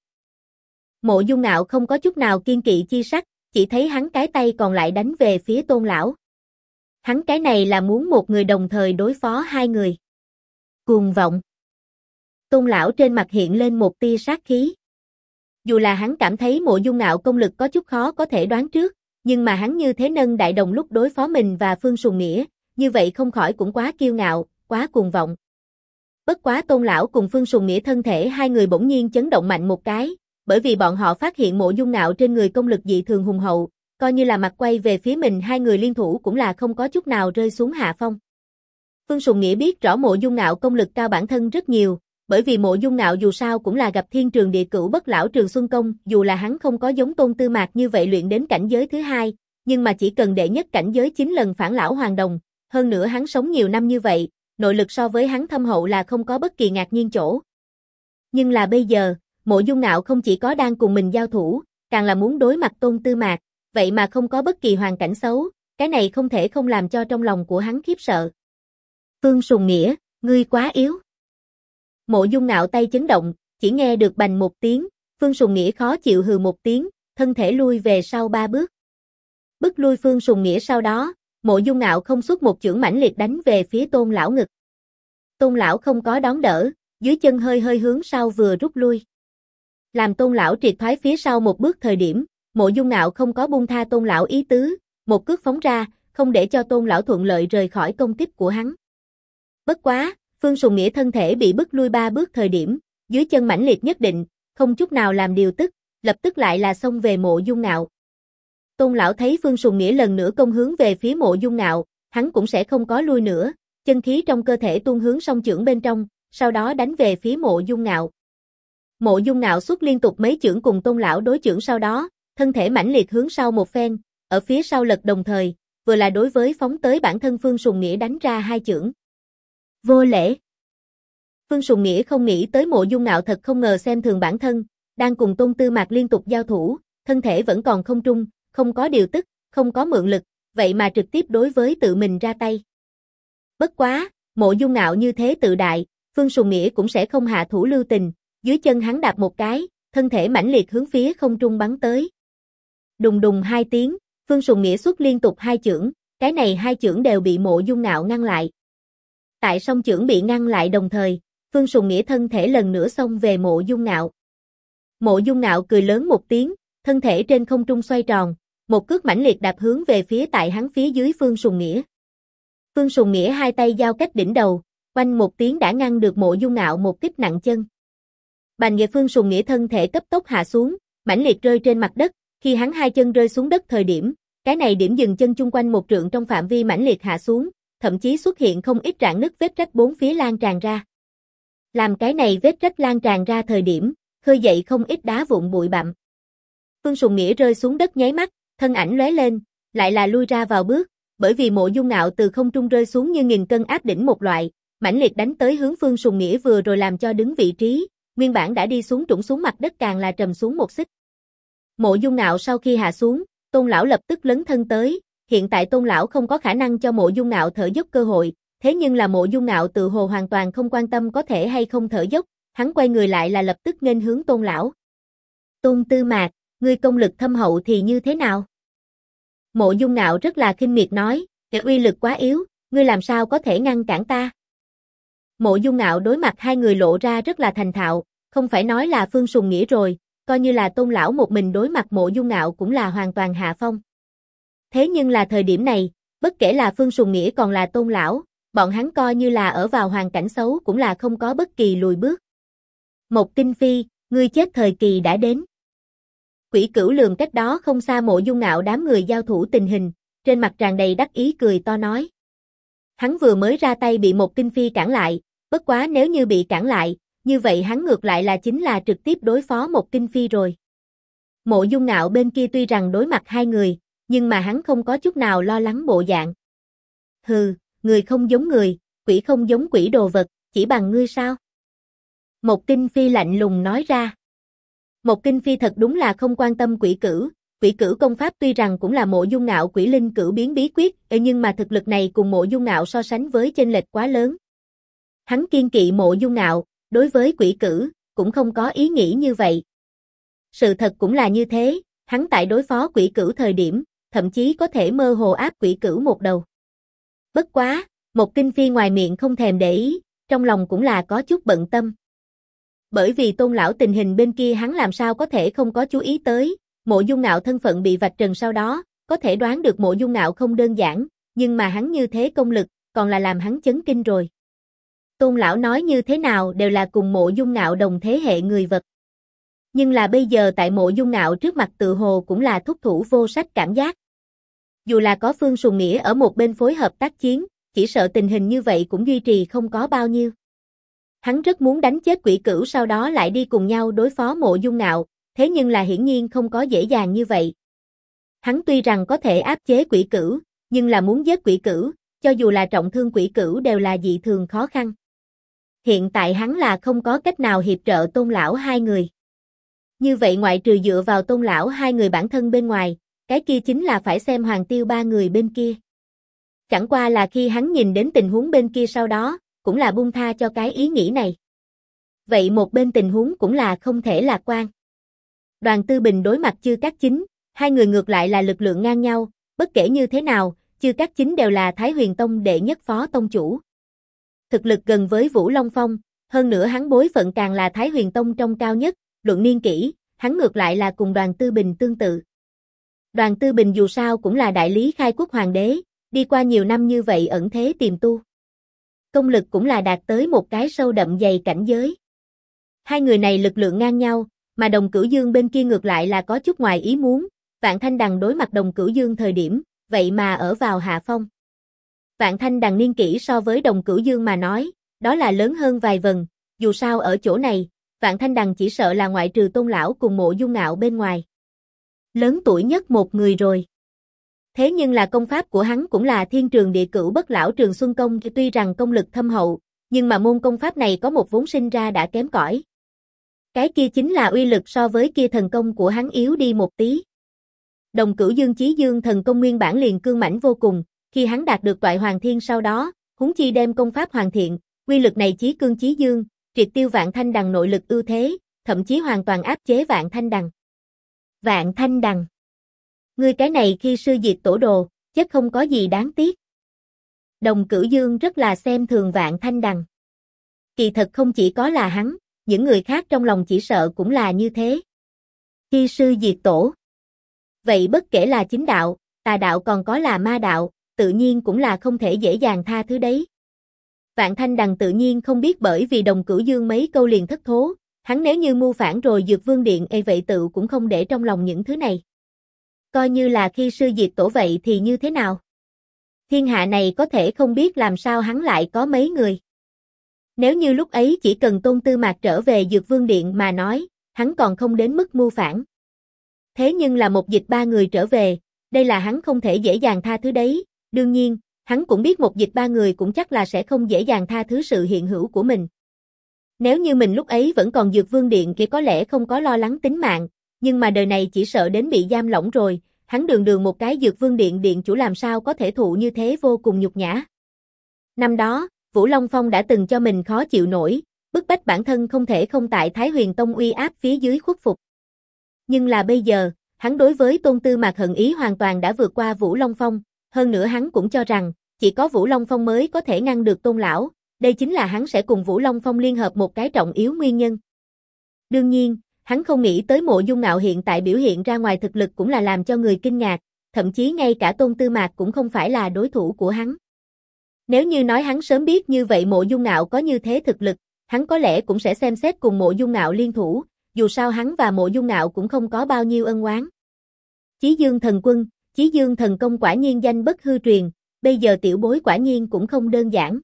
Mộ Dung Ngạo không có chút nào kiên kỵ chi sắc, chỉ thấy hắn cái tay còn lại đánh về phía Tôn lão. Hắn cái này là muốn một người đồng thời đối phó hai người. Cuồng vọng. Tôn lão trên mặt hiện lên một tia sát khí. Dù là hắn cảm thấy Mộ Dung Ngạo công lực có chút khó có thể đoán trước, nhưng mà hắn như thế nâng đại đồng lúc đối phó mình và Phương Sùng Nghĩa, như vậy không khỏi cũng quá kiêu ngạo, quá cuồng vọng. Bất quá Tôn lão cùng Phương Sùng Nghĩa thân thể hai người bỗng nhiên chấn động mạnh một cái, bởi vì bọn họ phát hiện Mộ Dung Ngạo trên người công lực dị thường hùng hậu, coi như là mặt quay về phía mình hai người liên thủ cũng là không có chút nào rơi xuống hạ phong. Phương Sùng Nghĩa biết rõ Mộ Dung Ngạo công lực cao bản thân rất nhiều, bởi vì Mộ Dung Ngạo dù sao cũng là gặp thiên trường địa cửu bất lão Trường Xuân Công, dù là hắn không có giống Tôn Tư Mạc như vậy luyện đến cảnh giới thứ hai, nhưng mà chỉ cần đệ nhất cảnh giới 9 lần phản lão hoàng đồng, hơn nữa hắn sống nhiều năm như vậy, nội lực so với hắn thâm hậu là không có bất kỳ ngạc nhiên chỗ. Nhưng là bây giờ, Mộ Dung Ngạo không chỉ có đang cùng mình giao thủ, càng là muốn đối mặt Tôn Tư Mạc, vậy mà không có bất kỳ hoàn cảnh xấu, cái này không thể không làm cho trong lòng của hắn khiếp sợ. Phương Sùng Nghĩa, ngươi quá yếu. Mộ Dung Ngạo tay chấn động, chỉ nghe được bành một tiếng, Phương Sùng Nghĩa khó chịu hừ một tiếng, thân thể lui về sau 3 bước. Bức lui Phương Sùng Nghĩa sau đó, Mộ Dung Ngạo không xuất một chưởng mãnh liệt đánh về phía Tôn lão ngực. Tôn lão không có đón đỡ, dưới chân hơi hơi hướng sau vừa rút lui. Làm Tôn lão triệt thoái phía sau một bước thời điểm, Mộ Dung Ngạo không có buông tha Tôn lão ý tứ, một cước phóng ra, không để cho Tôn lão thuận lợi rời khỏi công kích của hắn. Bất quá, Phương Sùng Nghĩa thân thể bị bức lui 3 bước thời điểm, dưới chân mãnh liệt nhất định, không chút nào làm điều tức, lập tức lại là xông về Mộ Dung Ngạo. Tôn lão thấy Phương Sùng Nghĩa lần nữa công hướng về phía Mộ Dung Ngạo, hắn cũng sẽ không có lui nữa, chân khí trong cơ thể tuôn hướng song chưởng bên trong, sau đó đánh về phía Mộ Dung Ngạo. Mộ Dung Ngạo xuất liên tục mấy chưởng cùng Tôn lão đối chưởng sau đó, thân thể mãnh liệt hướng sau một phen, ở phía sau lật đồng thời, vừa là đối với phóng tới bản thân Phương Sùng Nghĩa đánh ra 2 chưởng. Vô lễ. Phương Sùng Nghĩa không nghĩ tới Mộ Dung Ngạo thật không ngờ xem thường bản thân, đang cùng Tôn Tư Mạc liên tục giao thủ, thân thể vẫn còn không trung, không có điều tức, không có mượn lực, vậy mà trực tiếp đối với tự mình ra tay. Bất quá, Mộ Dung Ngạo như thế tự đại, Phương Sùng Nghĩa cũng sẽ không hạ thủ lưu tình, dưới chân hắn đạp một cái, thân thể mãnh liệt hướng phía không trung bắn tới. Đùng đùng 2 tiếng, Phương Sùng Nghĩa xuất liên tục 2 chưởng, cái này 2 chưởng đều bị Mộ Dung Ngạo ngăn lại. Tại song chưởng bị ngăn lại đồng thời, Phương Sùng Nghĩa thân thể lần nữa xông về Mộ Dung Ngạo. Mộ Dung Ngạo cười lớn một tiếng, thân thể trên không trung xoay tròn, một cước mãnh liệt đạp hướng về phía tại hắn phía dưới Phương Sùng Nghĩa. Phương Sùng Nghĩa hai tay giao cách đỉnh đầu, oanh một tiếng đã ngăn được Mộ Dung Ngạo một kích nặng chân. Bành về Phương Sùng Nghĩa thân thể cấp tốc hạ xuống, mãnh liệt rơi trên mặt đất, khi hắn hai chân rơi xuống đất thời điểm, cái này điểm dừng chân chung quanh một trượng trong phạm vi mãnh liệt hạ xuống, thậm chí xuất hiện không ít rạn nứt vết rách bốn phía lan tràn ra. Làm cái này vết rách lan tràn ra thời điểm, khơi dậy không ít đá vụn bụi bặm. Phương Sùng Nghĩa rơi xuống đất nháy mắt, thân ảnh lóe lên, lại là lui ra vào bước, bởi vì Mộ Dung Ngạo từ không trung rơi xuống như nghìn cân áp đỉnh một loại, mãnh liệt đánh tới hướng Phương Sùng Nghĩa vừa rồi làm cho đứng vị trí, nguyên bản đã đi xuống trũng xuống mặt đất càng là trầm xuống một xích. Mộ Dung Ngạo sau khi hạ xuống, Tôn lão lập tức lấn thân tới, hiện tại Tôn lão không có khả năng cho Mộ Dung Ngạo thở dốc cơ hội, thế nhưng là Mộ Dung Ngạo tự hồ hoàn toàn không quan tâm có thể hay không thở dốc, hắn quay người lại là lập tức nghênh hướng Tôn lão. Tôn Tư Mạc, ngươi công lực thâm hậu thì như thế nào? Mộ Dung Ngạo rất là khinh miệt nói, uy lực quá yếu, ngươi làm sao có thể ngăn cản ta? Mộ Dung Ngạo đối mặt hai người lộ ra rất là thành thạo, không phải nói là Phương Sùng Nghĩa rồi, coi như là Tôn lão một mình đối mặt Mộ Dung Ngạo cũng là hoàn toàn hạ phong. Thế nhưng là thời điểm này, bất kể là Phương Sùng Nghĩa còn là Tôn lão, bọn hắn coi như là ở vào hoàn cảnh xấu cũng là không có bất kỳ lùi bước. Một Kinh Phi, ngươi chết thời kỳ đã đến. Quỷ Cửu lường cách đó không xa Mộ Dung Ngạo đám người giao thủ tình hình, trên mặt tràn đầy đắc ý cười to nói. Hắn vừa mới ra tay bị một Kinh Phi cản lại, bất quá nếu như bị cản lại, như vậy hắn ngược lại là chính là trực tiếp đối phó một Kinh Phi rồi. Mộ Dung Ngạo bên kia tuy rằng đối mặt hai người, nhưng mà hắn không có chút nào lo lắng bộ dạng. Hừ, người không giống người, quỷ không giống quỷ đồ vật, chỉ bằng ngươi sao? Một Kinh Phi lạnh lùng nói ra. Một Kinh Phi thật đúng là không quan tâm Quỷ Cửu công pháp tuy rằng cũng là Mộ Dung Ngạo Quỷ Linh Cửu biến bí quyết, nhưng mà thực lực này cùng Mộ Dung Ngạo so sánh với chênh lệch quá lớn. Hắn kiên kỵ Mộ Dung Ngạo, đối với Quỷ Cửu cũng không có ý nghĩ như vậy. Sự thật cũng là như thế, hắn tại đối phó Quỷ Cửu thời điểm, thậm chí có thể mơ hồ áp Quỷ Cửu một đầu. Bất quá, một Kinh Phi ngoài miệng không thèm để ý, trong lòng cũng là có chút bận tâm. Bởi vì Tôn lão tình hình bên kia hắn làm sao có thể không có chú ý tới, Mộ Dung Ngạo thân phận bị vạch trần sau đó, có thể đoán được Mộ Dung Ngạo không đơn giản, nhưng mà hắn như thế công lực, còn là làm hắn chấn kinh rồi. Tôn lão nói như thế nào đều là cùng Mộ Dung Ngạo đồng thế hệ người vật. Nhưng là bây giờ tại Mộ Dung Ngạo trước mặt tự hồ cũng là thúc thủ vô sách cảm giác. Dù là có Phương Sùng Nghĩa ở một bên phối hợp tác chiến, chỉ sợ tình hình như vậy cũng duy trì không có bao nhiêu. Hắn rất muốn đánh chết Quỷ Cửu sau đó lại đi cùng nhau đối phó Mộ Dung Ngạo, thế nhưng là hiển nhiên không có dễ dàng như vậy. Hắn tuy rằng có thể áp chế Quỷ Cửu, nhưng là muốn giết Quỷ Cửu, cho dù là trọng thương Quỷ Cửu đều là dị thường khó khăn. Hiện tại hắn là không có cách nào hiệp trợ Tôn lão hai người. Như vậy ngoại trừ dựa vào Tôn lão hai người bản thân bên ngoài, cái kia chính là phải xem Hoàng Tiêu ba người bên kia. Chẳng qua là khi hắn nhìn đến tình huống bên kia sau đó, cũng là buông tha cho cái ý nghĩ này. Vậy một bên tình huống cũng là không thể lạc quan. Đoàn Tư Bình đối mặt Chư Cát Chính, hai người ngược lại là lực lượng ngang nhau, bất kể như thế nào, Chư Cát Chính đều là Thái Huyền Tông đệ nhất phó tông chủ. Thực lực gần với Vũ Long Phong, hơn nữa hắn bối phận càng là Thái Huyền Tông trong cao nhất, luận niên kỷ, hắn ngược lại là cùng Đoàn Tư Bình tương tự. Đoàn Tư Bình dù sao cũng là đại lý khai quốc hoàng đế, đi qua nhiều năm như vậy ẩn thế tiềm tu. Công lực cũng là đạt tới một cái sâu đậm dày cảnh giới. Hai người này lực lượng ngang nhau, mà Đồng Cửu Dương bên kia ngược lại là có chút ngoài ý muốn, Vạn Thanh Đằng đối mặt Đồng Cửu Dương thời điểm, vậy mà ở vào hạ phong. Vạn Thanh Đằng niên kỷ so với Đồng Cửu Dương mà nói, đó là lớn hơn vài vần, dù sao ở chỗ này, Vạn Thanh Đằng chỉ sợ là ngoại trừ Tôn lão cùng Mộ Dung Ngạo bên ngoài. Lớn tuổi nhất một người rồi. Thế nhưng là công pháp của hắn cũng là Thiên Trường Địa Cửu Bất Lão Trường Xuân Công, tuy rằng công lực thâm hậu, nhưng mà môn công pháp này có một vốn sinh ra đã kém cỏi. Cái kia chính là uy lực so với kia thần công của hắn yếu đi một tí. Đồng Cửu Dương Chí Dương thần công nguyên bản liền cương mãnh vô cùng, khi hắn đạt được Toại Hoàng Thiên sau đó, huống chi đem công pháp hoàn thiện, uy lực này chí cương chí dương, triệt tiêu Vạn Thanh Đằng nội lực ưu thế, thậm chí hoàn toàn áp chế Vạn Thanh Đằng. Vạn Thanh Đằng, ngươi cái này khi sư diệt tổ đồ, chất không có gì đáng tiếc. Đồng Cửu Dương rất là xem thường Vạn Thanh Đằng. Kỳ thật không chỉ có là hắn, những người khác trong lòng chỉ sợ cũng là như thế. Khi sư diệt tổ. Vậy bất kể là chính đạo, tà đạo còn có là ma đạo, tự nhiên cũng là không thể dễ dàng tha thứ đấy. Vạn Thanh Đằng tự nhiên không biết bởi vì Đồng Cửu Dương mấy câu liền thất thố, hắn nếu như mưu phản rồi Dược Vương Điện vậy tự cũng không để trong lòng những thứ này. Coi như là khi sư diệt tổ vậy thì như thế nào? Thiên hạ này có thể không biết làm sao hắn lại có mấy người. Nếu như lúc ấy chỉ cần Tôn Tư Mạc trở về Dược Vương Điện mà nói, hắn còn không đến mức mưu phản. Thế nhưng là một dịch ba người trở về, đây là hắn không thể dễ dàng tha thứ đấy, đương nhiên, hắn cũng biết một dịch ba người cũng chắc là sẽ không dễ dàng tha thứ sự hiện hữu của mình. Nếu như mình lúc ấy vẫn còn Dược Vương Điện kia có lẽ không có lo lắng tính mạng, nhưng mà đời này chỉ sợ đến bị giam lỏng rồi, hắn đường đường một cái Dược Vương Điện điện chủ làm sao có thể thụ như thế vô cùng nhục nhã. Năm đó, Vũ Long Phong đã từng cho mình khó chịu nổi, bức bách bản thân không thể không tại Thái Huyền Tông uy áp phía dưới khuất phục. Nhưng là bây giờ, hắn đối với Tôn Tư Mạc hận ý hoàn toàn đã vượt qua Vũ Long Phong, hơn nữa hắn cũng cho rằng, chỉ có Vũ Long Phong mới có thể ngăn được Tôn lão, đây chính là hắn sẽ cùng Vũ Long Phong liên hợp một cái trọng yếu nguyên nhân. Đương nhiên, hắn không nghĩ tới Mộ Dung Ngạo hiện tại biểu hiện ra ngoài thực lực cũng là làm cho người kinh ngạc, thậm chí ngay cả Tôn Tư Mạc cũng không phải là đối thủ của hắn. Nếu như nói hắn sớm biết như vậy Mộ Dung Ngạo có như thế thực lực, hắn có lẽ cũng sẽ xem xét cùng Mộ Dung Ngạo liên thủ, dù sao hắn và Mộ Dung Ngạo cũng không có bao nhiêu ân oán. Chí Dương thần quân, Chí Dương thần công quả nhiên danh bất hư truyền, bây giờ tiểu bối quả nhiên cũng không đơn giản.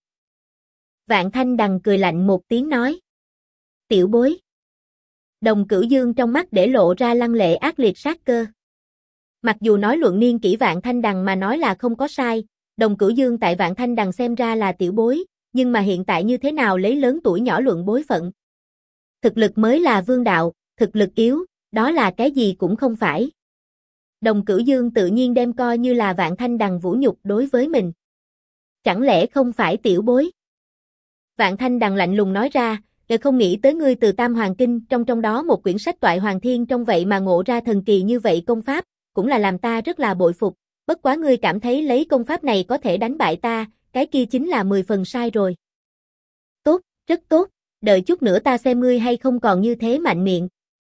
Vạn Thanh Đằng cười lạnh một tiếng nói. Tiểu bối. Đồng Cửu Dương trong mắt để lộ ra lăng lệ ác liệt sát cơ. Mặc dù nói luận niên kỷ Vạn Thanh Đằng mà nói là không có sai, Đồng Cửu Dương tại Vạn Thanh Đằng xem ra là tiểu bối, nhưng mà hiện tại như thế nào lấy lớn tuổi nhỏ luận bối phận. Thực lực mới là vương đạo, thực lực yếu, đó là cái gì cũng không phải. Đồng Cửu Dương tự nhiên đem coi như là Vạn Thanh Đằng vũ nhục đối với mình. Chẳng lẽ không phải tiểu bối? Vạn Thanh Đằng lạnh lùng nói ra, để không nghĩ tới ngươi từ Tam Hoàng Kinh trong đó một quyển sách Toại Hoàng Thiên trong vậy mà ngộ ra thần kỳ như vậy công pháp, cũng là làm ta rất là bội phục, bất quá ngươi cảm thấy lấy công pháp này có thể đánh bại ta, cái kia chính là 10 phần sai rồi. Tốt, rất tốt, đợi chút nữa ta xem ngươi hay không còn như thế mạnh miệng.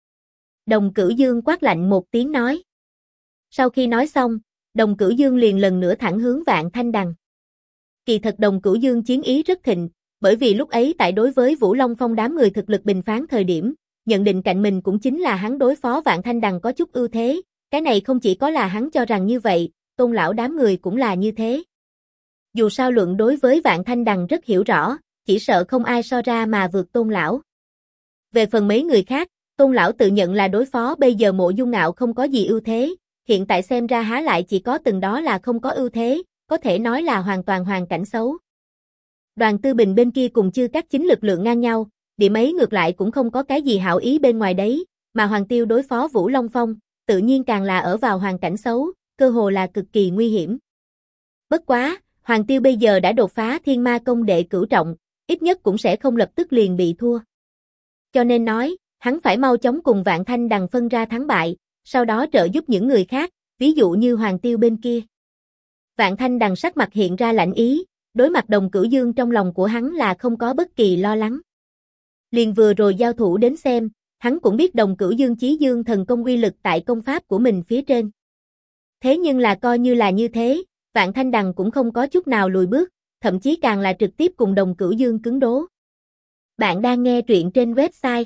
Đồng Cửu Dương quát lạnh một tiếng nói. Sau khi nói xong, Đồng Cửu Dương liền lần nữa thẳng hướng Vạn Thanh Đằng. Kỳ thật Đồng Cửu Dương chiến ý rất thịnh, bởi vì lúc ấy tại đối với Vũ Long Phong đám người thực lực bình phán thời điểm, nhận định cạnh mình cũng chính là hắn đối phó Vạn Thanh Đằng có chút ưu thế, cái này không chỉ có là hắn cho rằng như vậy, Tôn lão đám người cũng là như thế. Dù sao luận đối với Vạn Thanh Đằng rất hiểu rõ, chỉ sợ không ai so ra mà vượt Tôn lão. Về phần mấy người khác, Tôn lão tự nhận là đối phó bây giờ Mộ Dung Ngạo không có gì ưu thế, hiện tại xem ra há lại chỉ có từng đó là không có ưu thế, có thể nói là hoàn toàn hoàn cảnh xấu. Đoàn Tư Bình bên kia cùng Chư Cát chính lực lượng ngang nhau, điểm ấy ngược lại cũng không có cái gì hảo ý bên ngoài đấy, mà Hoàng Tiêu đối phó Vũ Long Phong, tự nhiên càng là ở vào hoàn cảnh xấu, cơ hồ là cực kỳ nguy hiểm. Bất quá, Hoàng Tiêu bây giờ đã đột phá Thiên Ma Công đệ cửu trọng, ít nhất cũng sẽ không lập tức liền bị thua. Cho nên nói, hắn phải mau chóng cùng Vạn Thanh Đằng phân ra thắng bại, sau đó trợ giúp những người khác, ví dụ như Hoàng Tiêu bên kia. Vạn Thanh Đằng sắc mặt hiện ra lạnh ý, đối mặt Đồng Cửu Dương trong lòng của hắn là không có bất kỳ lo lắng. Liền vừa rồi giao thủ đến xem, hắn cũng biết Đồng Cửu Dương Chí Dương thần công uy lực tại công pháp của mình phía trên. Thế nhưng là coi như là như thế, Vạn Thanh Đằng cũng không có chút nào lùi bước, thậm chí càng là trực tiếp cùng Đồng Cửu Dương cứng đố. Bạn đang nghe truyện trên website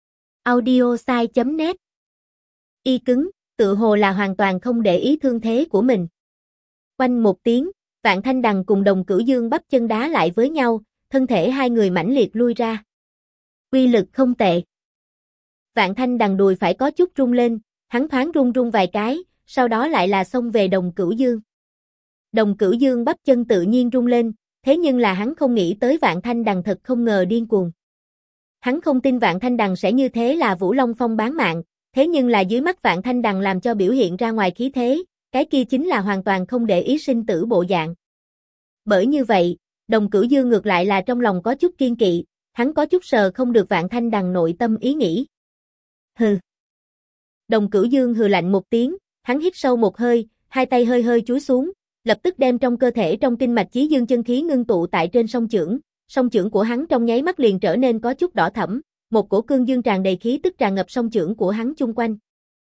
audiosai.net. Y cứng, tự hồ là hoàn toàn không để ý thương thế của mình. Oanh một tiếng, Vạn Thanh Đằng cùng Đồng Cửu Dương bắp chân đá lại với nhau, thân thể hai người mãnh liệt lui ra. Uy lực không tệ. Vạn Thanh Đằng đùi phải có chút rung lên, hắn thoáng rung rung vài cái, sau đó lại là xông về Đồng Cửu Dương. Đồng Cửu Dương bắp chân tự nhiên rung lên, thế nhưng là hắn không nghĩ tới Vạn Thanh Đằng thật không ngờ điên cuồng. Hắn không tin Vạn Thanh Đằng sẽ như thế là Vũ Long Phong bán mạng, thế nhưng là dưới mắt Vạn Thanh Đằng làm cho biểu hiện ra ngoài khí thế, cái kia chính là hoàn toàn không để ý sinh tử bộ dạng. Bởi như vậy, Đồng Cửu Dương ngược lại là trong lòng có chút kiên kỵ, hắn có chút sờ không được Vạn Thanh Đằng nội tâm ý nghĩ. Hừ. Đồng Cửu Dương hừ lạnh một tiếng, hắn hít sâu một hơi, hai tay hơi hơi chúi xuống, lập tức đem trong cơ thể trong kinh mạch chí dương chân khí ngưng tụ tại trên song chưởng của hắn trong nháy mắt liền trở nên có chút đỏ thẫm, một cổ cương dương tràn đầy khí tức tràn ngập song chưởng của hắn chung quanh.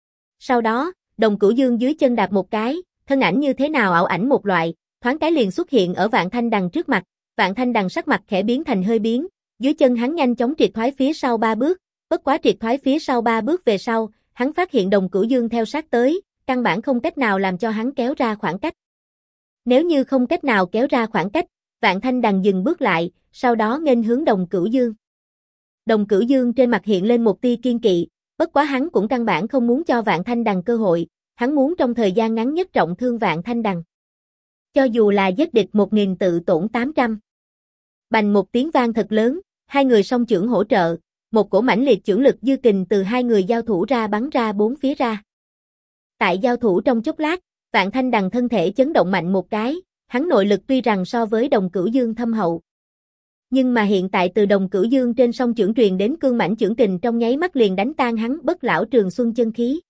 Sau đó, Đồng Cửu Dương dưới chân đạp một cái, thân ảnh như thế nào ảo ảnh một loại, thoáng cái liền xuất hiện ở Vạn Thanh Đằng trước mặt, Vạn Thanh Đằng sắc mặt khẽ biến thành hơi biến, dưới chân hắn nhanh chóng triệt thoái phía sau 3 bước, bất quá triệt thoái phía sau 3 bước về sau, hắn phát hiện Đồng Cửu Dương theo sát tới, căn bản không cách nào làm cho hắn kéo ra khoảng cách. Nếu như không cách nào kéo ra khoảng cách, Vạn Thanh Đằng dừng bước lại, sau đó nghênh hướng Đồng Cửu Dương. Đồng Cửu Dương trên mặt hiện lên một tia kiên kỵ, bất quá hắn cũng căn bản không muốn cho Vạn Thanh Đằng cơ hội, hắn muốn trong thời gian ngắn nhất trọng thương Vạn Thanh Đằng. Cho dù là giết địch 1000 tự tổn 800. Bành một tiếng vang thật lớn, hai người song chưởng hỗ trợ, một cổ mãnh liệt chưởng lực dư kình từ hai người giao thủ ra bắn ra bốn phía ra. Tại giao thủ trong chốc lát, Vạn Thanh Đằng thân thể chấn động mạnh một cái, hắn nội lực tuy rằng so với Đồng Cửu Dương thâm hậu. Nhưng mà hiện tại từ Đồng Cửu Dương trên song chưởng truyền đến cương mãnh chưởng kình trong nháy mắt liền đánh tan hắn bất lão trường xuân chân khí.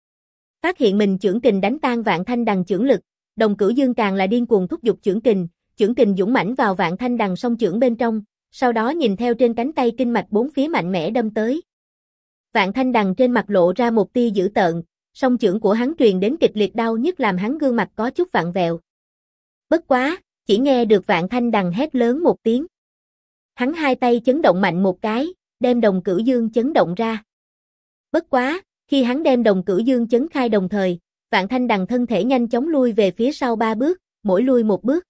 Phát hiện mình chưởng kình đánh tan Vạn Thanh Đằng chưởng lực, Đồng Cửu Dương càng là điên cuồng thúc giục chưởng kình dũng mãnh vào Vạn Thanh Đằng song chưởng bên trong, sau đó nhìn theo trên cánh tay kinh mạch bốn phía mạnh mẽ đâm tới. Vạn Thanh Đằng trên mặt lộ ra một tia dữ tợn, song chưởng của hắn truyền đến kịch liệt đau nhức làm hắn gương mặt có chút vặn vẹo. Bất quá, chỉ nghe được Vạn Thanh Đằng hét lớn một tiếng. Hắn hai tay chấn động mạnh một cái, đem Đồng Cửu Dương chấn động ra. Bất quá, khi hắn đem Đồng Cửu Dương chấn khai đồng thời, Vạn Thanh Đằng thân thể nhanh chóng lui về phía sau 3 bước, mỗi lui một bước.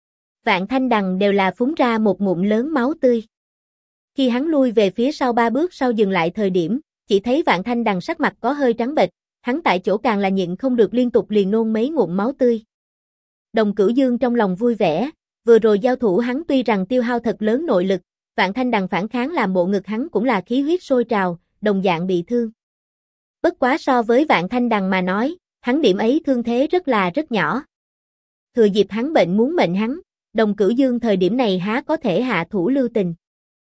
Vạn Thanh Đằng đều là phúng ra một ngụm lớn máu tươi. Khi hắn lui về phía sau 3 bước sau dừng lại thời điểm, chỉ thấy Vạn Thanh Đằng sắc mặt có hơi trắng bệch, hắn tại chỗ càng là nhịn không được liên tục liền nôn mấy ngụm máu tươi. Đồng Cửu Dương trong lòng vui vẻ, vừa rồi giao thủ hắn tuy rằng tiêu hao thật lớn nội lực, Vạn Thanh Đằng phản kháng làm bộ ngực hắn cũng là khí huyết sôi trào, đồng dạng bị thương. Bất quá so với Vạn Thanh Đằng mà nói, hắn điểm ấy thương thế rất nhỏ. Thừa dịp hắn bệnh muốn mệnh hắn, Đồng Cửu Dương thời điểm này há có thể hạ thủ lưu tình.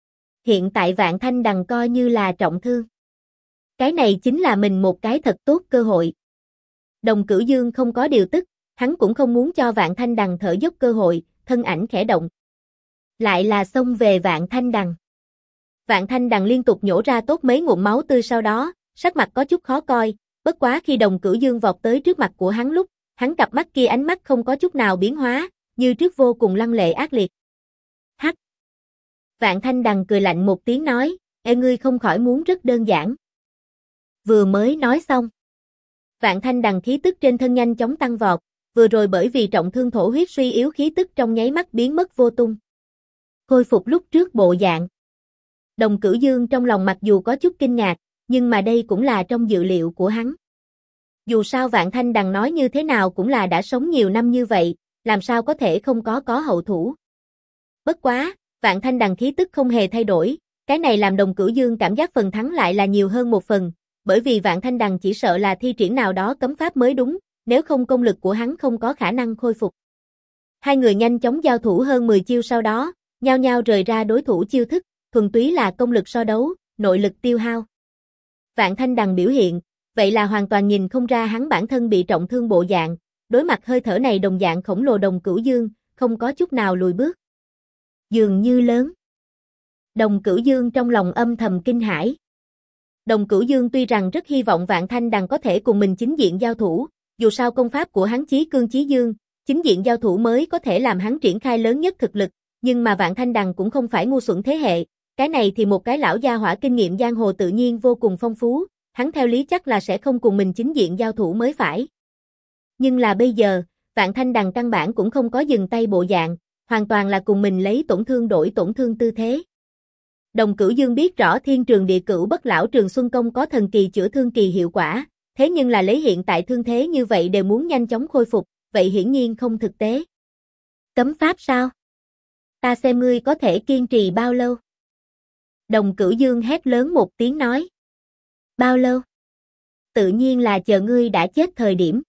Hiện tại Vạn Thanh Đằng coi như là trọng thương. Cái này chính là mình một cái thật tốt cơ hội. Đồng Cửu Dương không có điều tức, hắn cũng không muốn cho Vạn Thanh Đằng thở dốc cơ hội, thân ảnh khẽ động. Lại là xông về Vạn Thanh Đằng. Vạn Thanh Đằng liên tục nhổ ra tốt mấy ngụm máu tươi sau đó, sắc mặt có chút khó coi, bất quá khi Đồng Cửu Dương vọt tới trước mặt của hắn lúc, hắn cặp mắt kia ánh mắt không có chút nào biến hóa, như trước vô cùng lăng lệ ác liệt. Hắc! Vạn Thanh Đằng cười lạnh một tiếng nói, ngươi không khỏi muốn rất đơn giản. Vừa mới nói xong. Vạn Thanh Đằng khí tức trên thân nhanh chóng tăng vọt, vừa rồi bởi vì trọng thương thổ huyết suy yếu khí tức trong nháy mắt biến mất vô tung. Khôi phục lúc trước bộ dạng. Đồng Cửu Dương trong lòng mặc dù có chút kinh ngạc, nhưng mà đây cũng là trong dự liệu của hắn. Dù sao Vạn Thanh Đằng nói như thế nào cũng là đã sống nhiều năm như vậy, làm sao có thể không có hậu thủ. Bất quá, Vạn Thanh Đằng khí tức không hề thay đổi, cái này làm Đồng Cửu Dương cảm giác phần thắng lại là nhiều hơn một phần, bởi vì Vạn Thanh Đằng chỉ sợ là thi triển nào đó cấm pháp mới đúng, nếu không công lực của hắn không có khả năng khôi phục. Hai người nhanh chóng giao thủ hơn 10 chiêu sau đó, nhao nhao rời ra đối thủ chiêu thức, thuần túy là công lực so đấu, nội lực tiêu hao. Vạn Thanh Đằng biểu hiện, vậy là hoàn toàn nhìn không ra hắn bản thân bị trọng thương bộ dạng, đối mặt hơi thở này đồng dạng khổng lồ Đồng Cửu Dương, không có chút nào lùi bước. Dường như lớn. Đồng Cửu Dương trong lòng âm thầm kinh hãi. Đồng Cửu Dương tuy rằng rất hy vọng Vạn Thanh Đằng có thể cùng mình chính diện giao thủ, dù sao công pháp của hắn chí cương chí dương, chính diện giao thủ mới có thể làm hắn triển khai lớn nhất thực lực, nhưng mà Vạn Thanh Đằng cũng không phải ngu xuẩn thế hệ, cái này thì một cái lão gia hỏa kinh nghiệm giang hồ tự nhiên vô cùng phong phú, hắn theo lý chắc là sẽ không cùng mình chính diện giao thủ mới phải. Nhưng là bây giờ, Vạn Thanh Đằng căn bản cũng không có dừng tay bộ dạng, hoàn toàn là cùng mình lấy tổn thương đổi tổn thương tư thế. Đồng Cửu Dương biết rõ Thiên Trường Địa Cửu Bất Lão Trường Xuân Công có thần kỳ chữa thương kỳ hiệu quả, thế nhưng là lấy hiện tại thương thế như vậy đều muốn nhanh chóng khôi phục, vậy hiển nhiên không thực tế. Cấm pháp sao? Ta xem ngươi có thể kiên trì bao lâu? Đồng Cửu Dương hét lớn một tiếng nói. Bao lâu? Tự nhiên là chờ ngươi đã chết thời điểm.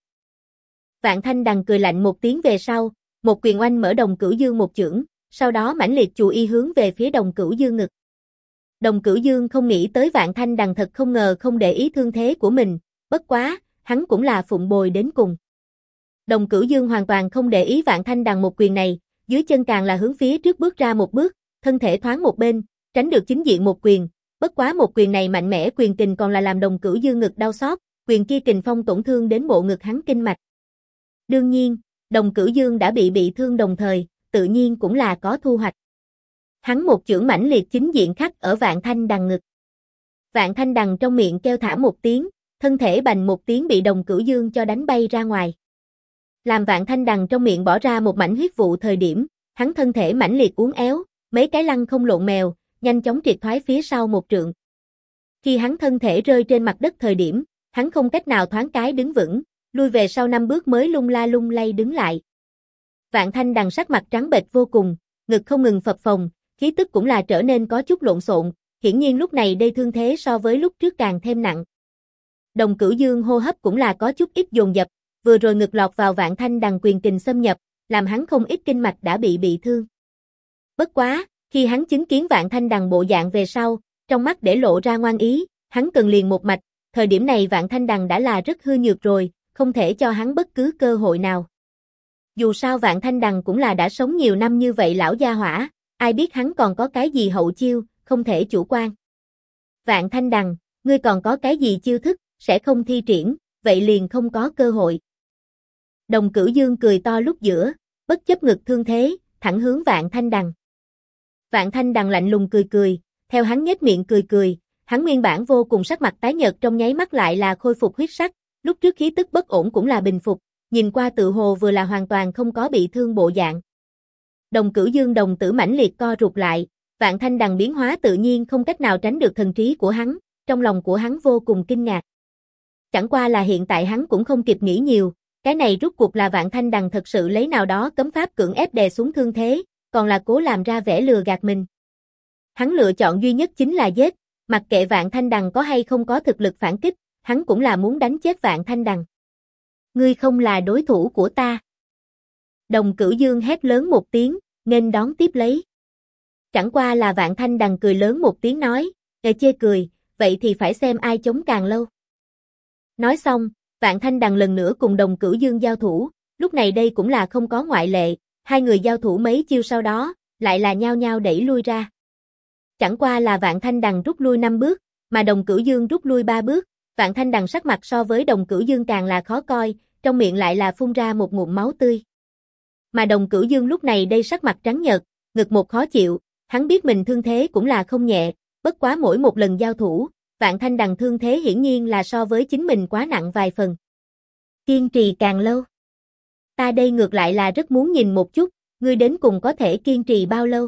Vạn Thanh Đằng cười lạnh một tiếng về sau, một quyền oanh mở Đồng Cửu Dương một chưởng, sau đó mãnh liệt chù y hướng về phía Đồng Cửu Dương ngực. Đồng Cửu Dương không nghĩ tới Vạn Thanh Đằng thật không ngờ không để ý thương thế của mình, bất quá, hắn cũng là phụng bồi đến cùng. Đồng Cửu Dương hoàn toàn không để ý Vạn Thanh Đằng một quyền này, dưới chân càng là hướng phía trước bước ra một bước, thân thể thoáng một bên, tránh được chính diện một quyền, bất quá một quyền này mạnh mẽ quyền kình còn là làm Đồng Cửu Dương ngực đau xót, quyền kia kình phong tổn thương đến bộ ngực hắn kinh mạch. Đương nhiên, Đồng Cửu Dương đã bị thương đồng thời, tự nhiên cũng là có thu hoạch. Hắn một chưởng mãnh liệt chính diện khắc ở Vạn Thanh Đằng ngực. Vạn Thanh Đằng trong miệng kêu thả một tiếng, thân thể bành một tiếng bị Đồng Cửu Dương cho đánh bay ra ngoài. Làm Vạn Thanh Đằng trong miệng bỏ ra một mảnh huyết vụ thời điểm, hắn thân thể mãnh liệt uốn éo, mấy cái lăn không lộn mèo, nhanh chóng triệt thoái phía sau một trượng. Khi hắn thân thể rơi trên mặt đất thời điểm, hắn không cách nào thoáng cái đứng vững, lui về sau 5 bước mới lung la lung lay đứng lại. Vạn Thanh Đằng sắc mặt trắng bệch vô cùng, ngực không ngừng phập phồng, khí tức cũng là trở nên có chút lộn xộn, hiển nhiên lúc này đây thương thế so với lúc trước càng thêm nặng. Đồng Cửu Dương hô hấp cũng là có chút ít dồn dập, vừa rồi ngực lọt vào Vạn Thanh Đằng quyền kình xâm nhập, làm hắn không ít kinh mạch đã bị thương. Bất quá, khi hắn chứng kiến Vạn Thanh Đằng bộ dạng về sau, trong mắt để lộ ra ngoan ý, hắn cần liền một mạch, thời điểm này Vạn Thanh Đằng đã là rất hư nhược rồi, không thể cho hắn bất cứ cơ hội nào. Dù sao Vạn Thanh Đằng cũng là đã sống nhiều năm như vậy lão gia hỏa, ai biết hắn còn có cái gì hậu chiêu, không thể chủ quan. Vạn Thanh Đằng, ngươi còn có cái gì chiêu thức, sẽ không thi triển, vậy liền không có cơ hội. Đồng Cửu Dương cười to lúc giữa, bất chấp ngực thương thế, thẳng hướng Vạn Thanh Đằng. Vạn Thanh Đằng lạnh lùng cười cười, theo hắn nhếch miệng cười cười, hắn nguyên bản vô cùng sắc mặt tái nhợt trong nháy mắt lại là khôi phục huyết sắc, lúc trước khí tức bất ổn cũng là bình phục, nhìn qua tự hồ vừa là hoàn toàn không có bị thương bộ dạng. Đồng Cửu Dương đồng tử mãnh liệt co rụt lại, Vạn Thanh Đằng biến hóa tự nhiên không cách nào tránh được thần trí của hắn, trong lòng của hắn vô cùng kinh ngạc. Chẳng qua là hiện tại hắn cũng không kịp nghĩ nhiều, cái này rút cuộc là Vạn Thanh Đằng thật sự lấy nào đó cấm pháp cưỡng ép đè xuống thương thế, còn là cố làm ra vẻ lừa gạt mình. Hắn lựa chọn duy nhất chính là giết, mặc kệ Vạn Thanh Đằng có hay không có thực lực phản kích, hắn cũng là muốn đánh chết Vạn Thanh Đằng. Ngươi không là đối thủ của ta. Đồng Cửu Dương hét lớn một tiếng, nên đón tiếp lấy. Chẳng qua là Vạn Thanh Đằng cười lớn một tiếng nói, chê cười, vậy thì phải xem ai chống càng lâu. Nói xong, Vạn Thanh Đằng lần nữa cùng Đồng Cửu Dương giao thủ, lúc này đây cũng là không có ngoại lệ, hai người giao thủ mấy chiêu sau đó, lại là nhao nhao đẩy lui ra. Chẳng qua là Vạn Thanh Đằng rút lui 5 bước, mà Đồng Cửu Dương rút lui 3 bước, Vạn Thanh Đằng sắc mặt so với Đồng Cửu Dương càng là khó coi, trong miệng lại là phun ra một ngụm máu tươi. Mà Đồng Cửu Dương lúc này đây sắc mặt trắng nhợt, ngực một khó chịu, Hắn biết mình thương thế cũng là không nhẹ, bất quá mỗi một lần giao thủ, Vạn Thanh Đằng thương thế hiển nhiên là so với chính mình quá nặng vài phần. Kiên trì càng lâu. Ta đây ngược lại là rất muốn nhìn một chút, ngươi đến cùng có thể kiên trì bao lâu.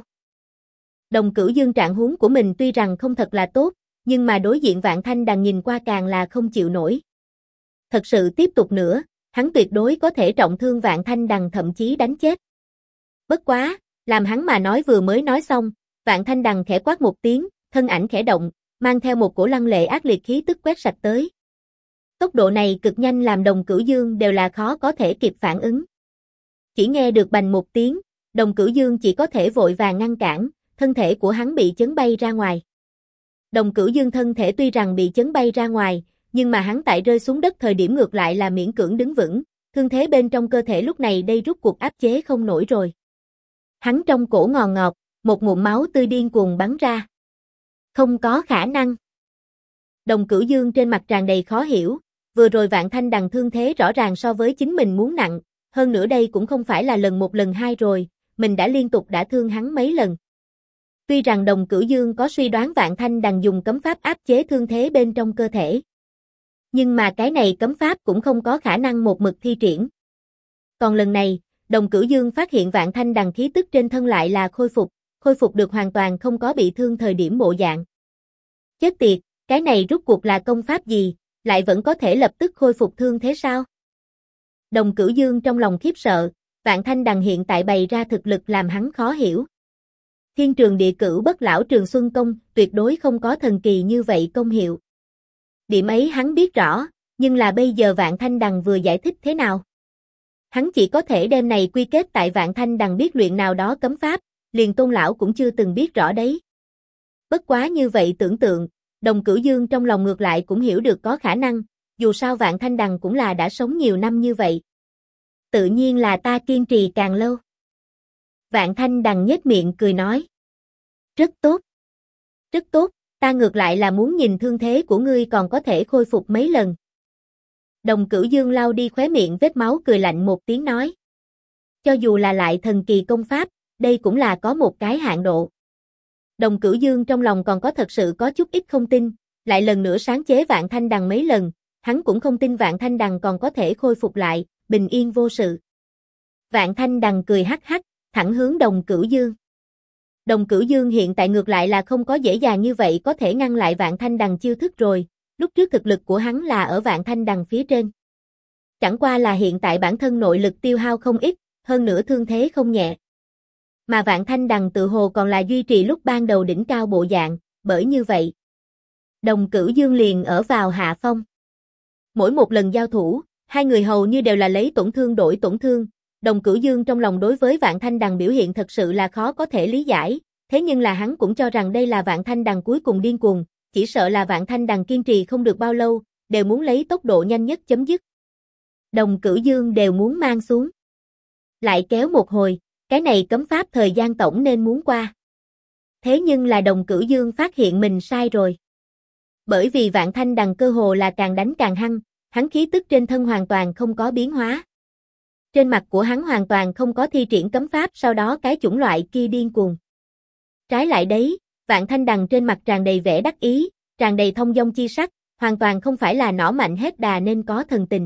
Đồng Cửu Dương trạng huống của mình tuy rằng không thật là tốt, nhưng mà đối diện Vạn Thanh Đằng nhìn qua càng là không chịu nổi. Thật sự tiếp tục nữa, hắn tuyệt đối có thể trọng thương Vạn Thanh Đằng thậm chí đánh chết. Bất quá, làm hắn mà nói vừa mới nói xong, Vạn Thanh Đằng khẽ quát một tiếng, thân ảnh khẽ động, mang theo một cổ lăng lệ ác liệt khí tức quét sạch tới. Tốc độ này cực nhanh làm Đồng Cửu Dương đều là khó có thể kịp phản ứng. Chỉ nghe được bành một tiếng, Đồng Cửu Dương chỉ có thể vội vàng ngăn cản, thân thể của hắn bị chấn bay ra ngoài. Đồng Cửu Dương thân thể tuy rằng bị chấn bay ra ngoài, nhưng mà hắn tại rơi xuống đất thời điểm ngược lại là miễn cưỡng đứng vững, thương thế bên trong cơ thể lúc này đây rút cuộc áp chế không nổi rồi. Hắn trong cổ ngòn ngọt, một ngụm máu tươi điên cuồng bắn ra. Không có khả năng. Đồng Cửu Dương trên mặt tràn đầy khó hiểu, vừa rồi Vạn Thanh Đằng thương thế rõ ràng so với chính mình muốn nặng, hơn nữa đây cũng không phải là lần một lần hai rồi, mình đã liên tục đã thương hắn mấy lần. Tuy rằng Đồng Cửu Dương có suy đoán Vạn Thanh Đằng dùng cấm pháp áp chế thương thế bên trong cơ thể. Nhưng mà cái này cấm pháp cũng không có khả năng một mực thi triển. Còn lần này, Đồng Cửu Dương phát hiện Vạn Thanh Đằng khí tức trên thân lại là khôi phục được hoàn toàn không có bị thương thời điểm bộ dạng. Chết tiệt, cái này rút cuộc là công pháp gì, lại vẫn có thể lập tức khôi phục thương thế sao? Đồng Cửu Dương trong lòng khiếp sợ, Vạn Thanh Đằng hiện tại bày ra thực lực làm hắn khó hiểu. Thiên Trường Địa Cửu Bất Lão Trường Xuân Công tuyệt đối không có thần kỳ như vậy công hiệu. Điểm ấy hắn biết rõ, nhưng là bây giờ Vạn Thanh Đằng vừa giải thích thế nào? Hắn chỉ có thể đem này quy kết tại Vạn Thanh Đằng biết luyện nào đó cấm pháp, liền Tôn lão cũng chưa từng biết rõ đấy. Bất quá như vậy tưởng tượng, Đồng Cửu Dương trong lòng ngược lại cũng hiểu được có khả năng, dù sao Vạn Thanh Đằng cũng là đã sống nhiều năm như vậy. Tự nhiên là ta kiên trì càng lâu. Vạn Thanh Đằng nhếch miệng cười nói. Rất tốt. Rất tốt, ta ngược lại là muốn nhìn thương thế của ngươi còn có thể khôi phục mấy lần. Đồng Cửu Dương lau đi khóe miệng vết máu cười lạnh một tiếng nói. Cho dù là lại thần kỳ công pháp, đây cũng là có một cái hạn độ. Đồng Cửu Dương trong lòng còn có thật sự có chút ít không tin, lại lần nữa sáng chế Vạn Thanh Đằng mấy lần, hắn cũng không tin Vạn Thanh Đằng còn có thể khôi phục lại, bình yên vô sự. Vạn Thanh Đằng cười hắc hắc, thẳng hướng Đồng Cửu Dương. Đồng Cửu Dương hiện tại ngược lại là không có dễ dàng như vậy có thể ngăn lại Vạn Thanh Đằng chiêu thức rồi, lúc trước thực lực của hắn là ở Vạn Thanh Đằng phía trên. Chẳng qua là hiện tại bản thân nội lực tiêu hao không ít, hơn nữa thương thế không nhẹ. Mà Vạn Thanh Đằng tự hồ còn là duy trì lúc ban đầu đỉnh cao bộ dạng, bởi như vậy, Đồng Cửu Dương liền ở vào hạ phong. Mỗi một lần giao thủ, hai người hầu như đều là lấy tổn thương đổi tổn thương, Đồng Cửu Dương trong lòng đối với Vạn Thanh Đằng biểu hiện thật sự là khó có thể lý giải, thế nhưng là hắn cũng cho rằng đây là Vạn Thanh Đằng cuối cùng điên cuồng, chỉ sợ là Vạn Thanh Đằng kiên trì không được bao lâu, đều muốn lấy tốc độ nhanh nhất chấm dứt. Đồng Cửu Dương đều muốn mang xuống. Lại kéo một hồi, cái này cấm pháp thời gian tổng nên muốn qua. Thế nhưng là Đồng Cửu Dương phát hiện mình sai rồi. Bởi vì Vạn Thanh Đằng cơ hồ là càng đánh càng hăng, hắn khí tức trên thân hoàn toàn không có biến hóa. Trên mặt của hắn hoàn toàn không có thi triển cấm pháp sau đó cái chủng loại kia điên cuồng. Trái lại đấy, Vạn Thanh Đằng trên mặt tràn đầy vẻ đắc ý, tràn đầy thông dong chi sắc, hoàn toàn không phải là nỏ mạnh hết đà nên có thần tình.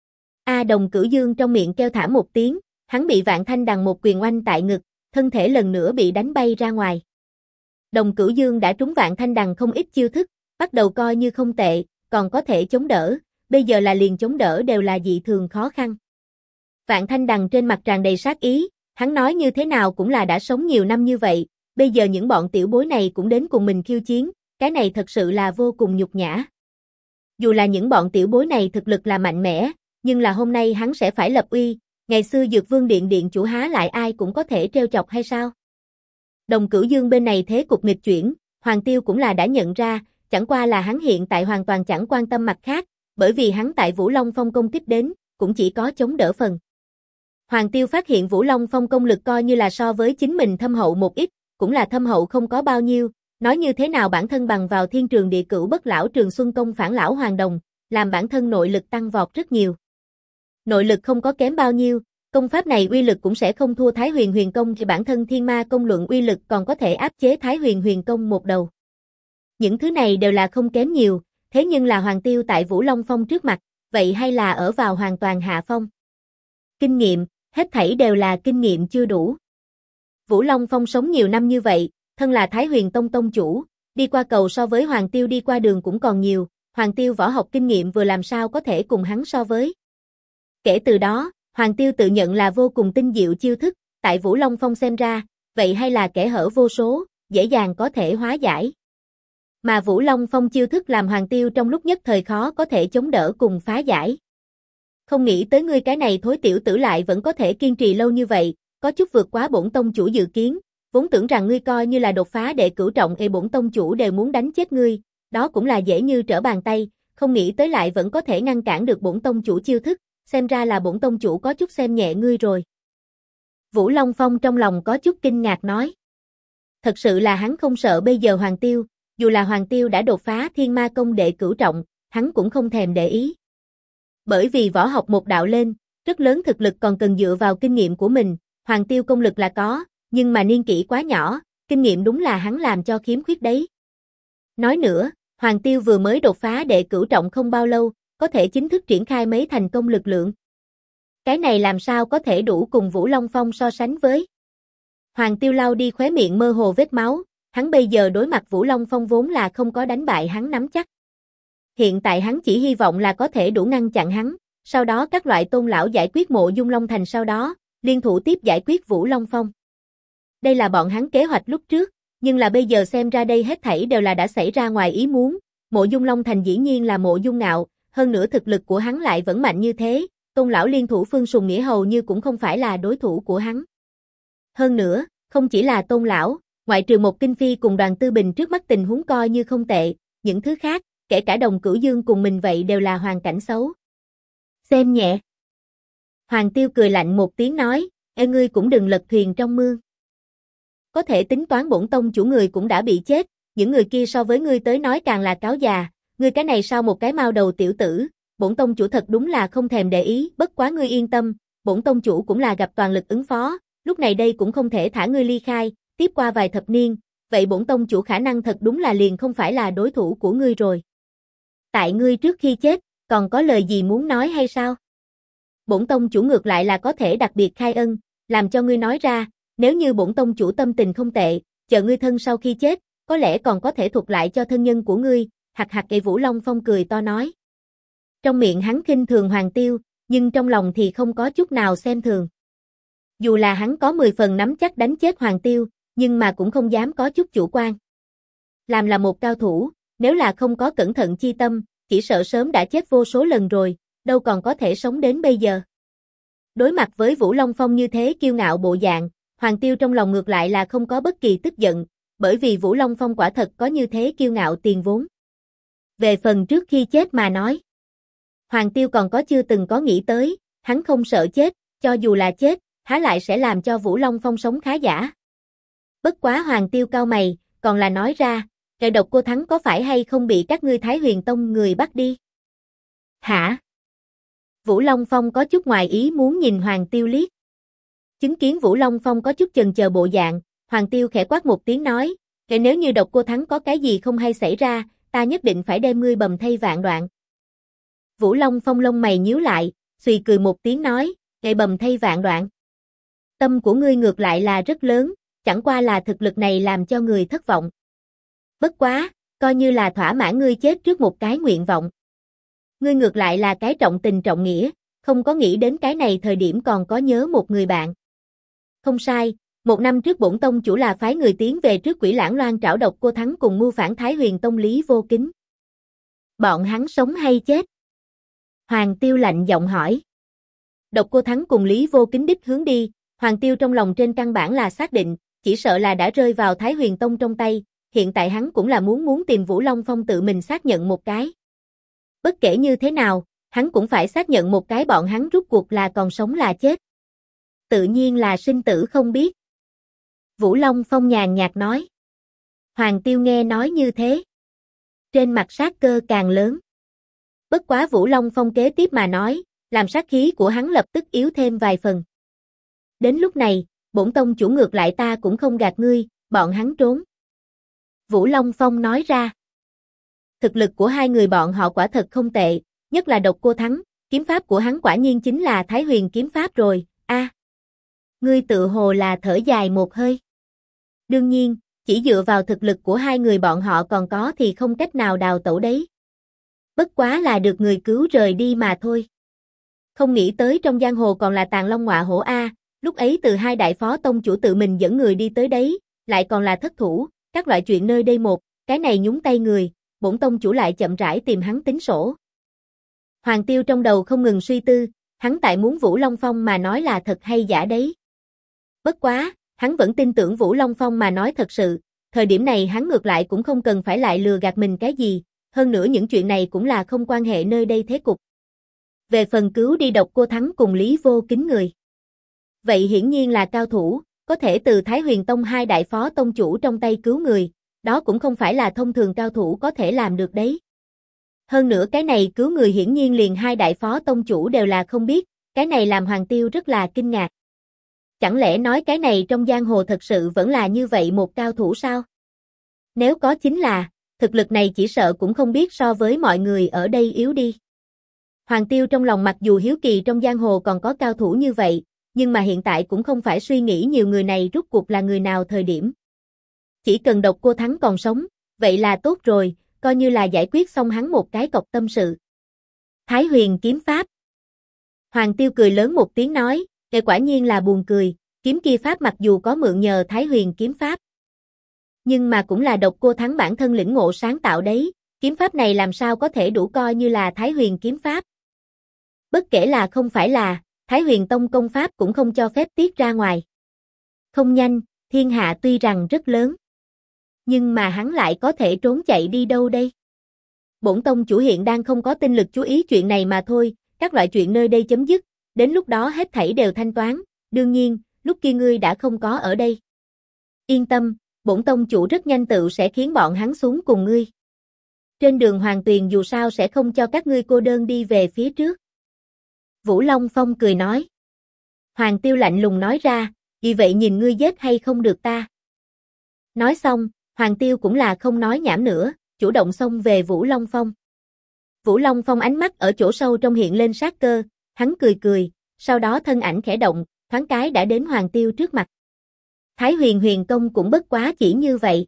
Đồng Cửu Dương trong miệng kêu thảm một tiếng, hắn bị Vạn Thanh Đằng một quyền oanh tại ngực, thân thể lần nữa bị đánh bay ra ngoài. Đồng Cửu Dương đã trúng Vạn Thanh Đằng không ít chiêu thức, bắt đầu coi như không tệ, còn có thể chống đỡ, bây giờ là liền chống đỡ đều là dị thường khó khăn. Vạn Thanh Đằng trên mặt tràn đầy sát ý, hắn nói như thế nào cũng là đã sống nhiều năm như vậy, bây giờ những bọn tiểu bối này cũng đến cùng mình khiêu chiến, cái này thật sự là vô cùng nhục nhã. Dù là những bọn tiểu bối này thực lực là mạnh mẽ, nhưng là hôm nay hắn sẽ phải lập uy, ngày xưa Dược Vương Điện điện chủ há lại ai cũng có thể trêu chọc hay sao? Đồng Cửu Dương bên này thế cục nghịch chuyển, Hoàng Tiêu cũng là đã nhận ra, chẳng qua là hắn hiện tại hoàn toàn chẳng quan tâm mặt khác, bởi vì hắn tại Vũ Long Phong công kích đến, cũng chỉ có chống đỡ phần. Hoàng Tiêu phát hiện Vũ Long Phong công lực coi như là so với chính mình thâm hậu một ít, cũng là thâm hậu không có bao nhiêu, nói như thế nào bản thân bằng vào Thiên Trường Địa Cửu Bất Lão Trường Xuân Công phản lão hoàng đồng, làm bản thân nội lực tăng vọt rất nhiều. Nội lực không có kém bao nhiêu, Công pháp này uy lực cũng sẽ không thua Thái Huyền Huyền Công, thì bản thân Thiên Ma Công luận uy lực còn có thể áp chế Thái Huyền Huyền Công một đầu. Những thứ này đều là không kém nhiều, thế nhưng là Hoàng Tiêu tại Vũ Long Phong trước mặt, vậy hay là ở vào hoàn toàn hạ phong. Kinh nghiệm, hết thảy đều là kinh nghiệm chưa đủ. Vũ Long Phong sống nhiều năm như vậy, thân là Thái Huyền Tông tông chủ, đi qua cầu so với Hoàng Tiêu đi qua đường cũng còn nhiều, Hoàng Tiêu võ học kinh nghiệm vừa làm sao có thể cùng hắn so với. Kể từ đó, Hoàng Tiêu tự nhận là vô cùng tinh diệu chiêu thức, tại Vũ Long Phong xem ra, vậy hay là kẽ hở vô số, dễ dàng có thể hóa giải. Mà Vũ Long Phong chiêu thức làm Hoàng Tiêu trong lúc nhất thời khó có thể chống đỡ cùng phá giải. Không nghĩ tới ngươi cái này thối tiểu tử lại vẫn có thể kiên trì lâu như vậy, có chút vượt quá bổn tông chủ dự kiến, vốn tưởng rằng ngươi coi như là đột phá đệ cửu trọng bổn tông chủ đều muốn đánh chết ngươi, đó cũng là dễ như trở bàn tay, không nghĩ tới lại vẫn có thể ngăn cản được bổn tông chủ chiêu thức, xem ra là bổn tông chủ có chút xem nhẹ ngươi rồi. Vũ Long Phong trong lòng có chút kinh ngạc nói. Thật sự là hắn không sợ bây giờ Hoàng Tiêu, dù là Hoàng Tiêu đã đột phá Thiên Ma Công đệ cửu trọng, hắn cũng không thèm để ý. Bởi vì võ học một đạo lên, rất lớn thực lực còn cần dựa vào kinh nghiệm của mình, Hoàng Tiêu công lực là có, nhưng mà niên kỷ quá nhỏ, kinh nghiệm đúng là hắn làm cho khiếm khuyết đấy. Nói nữa, Hoàng Tiêu vừa mới đột phá đệ cửu trọng không bao lâu, có thể chính thức triển khai mấy thành công lực lượng. Cái này làm sao có thể đủ cùng Vũ Long Phong so sánh với. Hoàng Tiêu lau đi khóe miệng mơ hồ vết máu, hắn bây giờ đối mặt Vũ Long Phong vốn là không có đánh bại hắn nắm chắc. Hiện tại hắn chỉ hy vọng là có thể đủ ngăn chặn hắn, sau đó các loại tôn lão giải quyết Mộ Dung Long Thành sau đó, liên thủ tiếp giải quyết Vũ Long Phong. Đây là bọn hắn kế hoạch lúc trước, nhưng là bây giờ xem ra đây hết thảy đều là đã xảy ra ngoài ý muốn, Mộ Dung Long Thành dĩ nhiên là Mộ Dung Ngạo, hơn nữa thực lực của hắn lại vẫn mạnh như thế, tôn lão liên thủ Phương Sùng Nghĩa hầu như cũng không phải là đối thủ của hắn. Hơn nữa, không chỉ là tôn lão, ngoại trừ một Kinh Phi cùng Đoàn Tư Bình trước mắt tình huống coi như không tệ, những thứ khác, kể cả Đồng Cửu Dương cùng mình vậy đều là hoàn cảnh xấu. Xem nhẹ. Hoàng Tiêu cười lạnh một tiếng nói, ngươi cũng đừng lật thuyền trong mương. Có thể tính toán bổn tông chủ người cũng đã bị chết, những người kia so với ngươi tới nói càng là cáo già, ngươi cái này sao một cái mao đầu tiểu tử, bổn tông chủ thật đúng là không thèm để ý, bất quá ngươi yên tâm, bổn tông chủ cũng là gặp toàn lực ứng phó, lúc này đây cũng không thể thả ngươi ly khai, tiếp qua vài thập niên, vậy bổn tông chủ khả năng thật đúng là liền không phải là đối thủ của ngươi rồi. Tại ngươi trước khi chết, còn có lời gì muốn nói hay sao? Bổn tông chủ ngược lại là có thể đặc biệt khai ân, làm cho ngươi nói ra, nếu như bổn tông chủ tâm tình không tệ, chờ ngươi thân sau khi chết, có lẽ còn có thể thuật lại cho thân nhân của ngươi, hạc hạc cây Vũ Long Phong cười to nói. Trong miệng hắn khinh thường Hoàng Tiêu, nhưng trong lòng thì không có chút nào xem thường. Dù là hắn có 10 phần nắm chắc đánh chết Hoàng Tiêu, nhưng mà cũng không dám có chút chủ quan. Làm là một cao thủ, nếu là không có cẩn thận chi tâm, chỉ sợ sớm đã chết vô số lần rồi, đâu còn có thể sống đến bây giờ. Đối mặt với Vũ Long Phong như thế kiêu ngạo bộ dạng, Hoàng Tiêu trong lòng ngược lại là không có bất kỳ tức giận, bởi vì Vũ Long Phong quả thật có như thế kiêu ngạo tiền vốn. Về phần trước khi chết mà nói, Hoàng Tiêu còn có chưa từng có nghĩ tới, hắn không sợ chết, cho dù là chết, há lại sẽ làm cho Vũ Long Phong sống khá giả. Bất quá Hoàng Tiêu cau mày, còn là nói ra, cái Độc Cô Thắng có phải hay không bị các ngươi Thái Huyền Tông người bắt đi? Hả? Vũ Long Phong có chút ngoài ý muốn nhìn Hoàng Tiêu liếc. Chứng kiến Vũ Long Phong có chút chần chờ bộ dạng, Hoàng Tiêu khẽ quát một tiếng nói, cái nếu như Độc Cô Thắng có cái gì không hay xảy ra, ta nhất định phải đem ngươi bầm thây vạn đoạn. Vũ Long Phong lông mày nhíu lại, xùy cười một tiếng nói, cái bầm thây vạn đoạn. Tâm của ngươi ngược lại là rất lớn, chẳng qua là thực lực này làm cho người thất vọng. Bất quá, coi như là thỏa mãn ngươi chết trước một cái nguyện vọng. Ngươi ngược lại là cái trọng tình trọng nghĩa, không có nghĩ đến cái này thời điểm còn có nhớ một người bạn. Không sai, 1 năm trước bổn tông chủ là phái người tiến về trước Quỷ Lãng Loan trảo Độc Cô Thắng cùng mưu phản Thái Huyền Tông Lý Vô Kính. Bọn hắn sống hay chết? Hoàng Tiêu lạnh giọng hỏi. Độc Cô Thắng cùng Lý Vô Kính đích hướng đi, Hoàng Tiêu trong lòng trên căn bản là xác định, chỉ sợ là đã rơi vào Thái Huyền Tông trong tay, hiện tại hắn cũng là muốn tìm Vũ Long Phong tự mình xác nhận một cái. Bất kể như thế nào, hắn cũng phải xác nhận một cái bọn hắn rút cuộc là còn sống là chết. Tự nhiên là sinh tử không biết. Vũ Long Phong nhàn nhạt nói. Hoàng Tiêu nghe nói như thế. Trên mặt sát cơ càng lớn. Bất quá Vũ Long Phong kế tiếp mà nói, làm sát khí của hắn lập tức yếu thêm vài phần. Đến lúc này, bổn tông chủ ngược lại ta cũng không gạt ngươi, bọn hắn trốn. Vũ Long Phong nói ra. Thực lực của hai người bọn họ quả thật không tệ, nhất là Độc Cô Thắng, kiếm pháp của hắn quả nhiên chính là Thái Huyền kiếm pháp rồi, ngươi tự hồ là thở dài một hơi. Đương nhiên, chỉ dựa vào thực lực của hai người bọn họ còn có thì không cách nào đào tẩu đấy. Bất quá là được người cứu rời đi mà thôi. Không nghĩ tới trong giang hồ còn là Tàng Long Ngọa Hổ lúc ấy từ hai đại phó tông chủ tự mình dẫn người đi tới đấy, lại còn là thất thủ, các loại chuyện nơi đây một, cái này nhúng tay người, bổn tông chủ lại chậm rãi tìm hắn tính sổ. Hoàng Tiêu trong đầu không ngừng suy tư, hắn tại muốn Vũ Long Phong mà nói là thật hay giả đấy. Bất quá, hắn vẫn tin tưởng Vũ Long Phong mà nói thật sự, thời điểm này hắn ngược lại cũng không cần phải lại lừa gạt mình cái gì, hơn nữa những chuyện này cũng là không quan hệ nơi đây thế cục. Về phần cứu đi Độc Cô Thắng cùng Lý Vô Kính người. Vậy hiển nhiên là cao thủ, có thể từ Thái Huyền Tông hai đại phó tông chủ trong tay cứu người, đó cũng không phải là thông thường cao thủ có thể làm được đấy. Hơn nữa cái này cứu người hiển nhiên liền hai đại phó tông chủ đều là không biết, cái này làm Hoàng Tiêu rất là kinh ngạc. Chẳng lẽ nói cái này trong giang hồ thật sự vẫn là như vậy một cao thủ sao? Nếu có chính là, thực lực này chỉ sợ cũng không biết so với mọi người ở đây yếu đi. Hoàng Tiêu trong lòng mặc dù hiếu kỳ trong giang hồ còn có cao thủ như vậy, nhưng mà hiện tại cũng không phải suy nghĩ nhiều người này rút cuộc là người nào thời điểm. Chỉ cần Độc Cô Thắng còn sống, vậy là tốt rồi, coi như là giải quyết xong hắn một cái cọc tâm sự. Thái Huyền kiếm pháp. Hoàng Tiêu cười lớn một tiếng nói, quả nhiên là buồn cười, kiếm kia pháp mặc dù có mượn nhờ Thái Huyền kiếm pháp, nhưng mà cũng là Độc Cô Thắng bản thân lĩnh ngộ sáng tạo đấy, kiếm pháp này làm sao có thể đủ coi như là Thái Huyền kiếm pháp. Bất kể là không phải là, Thái Huyền Tông công pháp cũng không cho phép tiết ra ngoài. Không nhanh, thiên hạ tuy rằng rất lớn, nhưng mà hắn lại có thể trốn chạy đi đâu đây? Bổn tông chủ hiện đang không có tinh lực chú ý chuyện này mà thôi, các loại chuyện nơi đây chấm dứt, đến lúc đó hết thảy đều thanh toán, đương nhiên, lúc kia ngươi đã không có ở đây. Yên tâm, bổn tông chủ rất nhanh tự sẽ khiến bọn hắn xuống cùng ngươi. Trên đường Hoàng Tuyền dù sao sẽ không cho các ngươi cô đơn đi về phía trước. Vũ Long Phong cười nói. Hoàng Tiêu lạnh lùng nói ra, vì vậy nhìn ngươi giết hay không được ta. Nói xong, Hoàng Tiêu cũng là không nói nhảm nữa, chủ động xông về Vũ Long Phong. Vũ Long Phong ánh mắt ở chỗ sâu trong hiện lên sát cơ, hắn cười cười, sau đó thân ảnh khẽ động, thoáng cái đã đến Hoàng Tiêu trước mặt. Thái Huyền Huyền công cũng bất quá chỉ như vậy.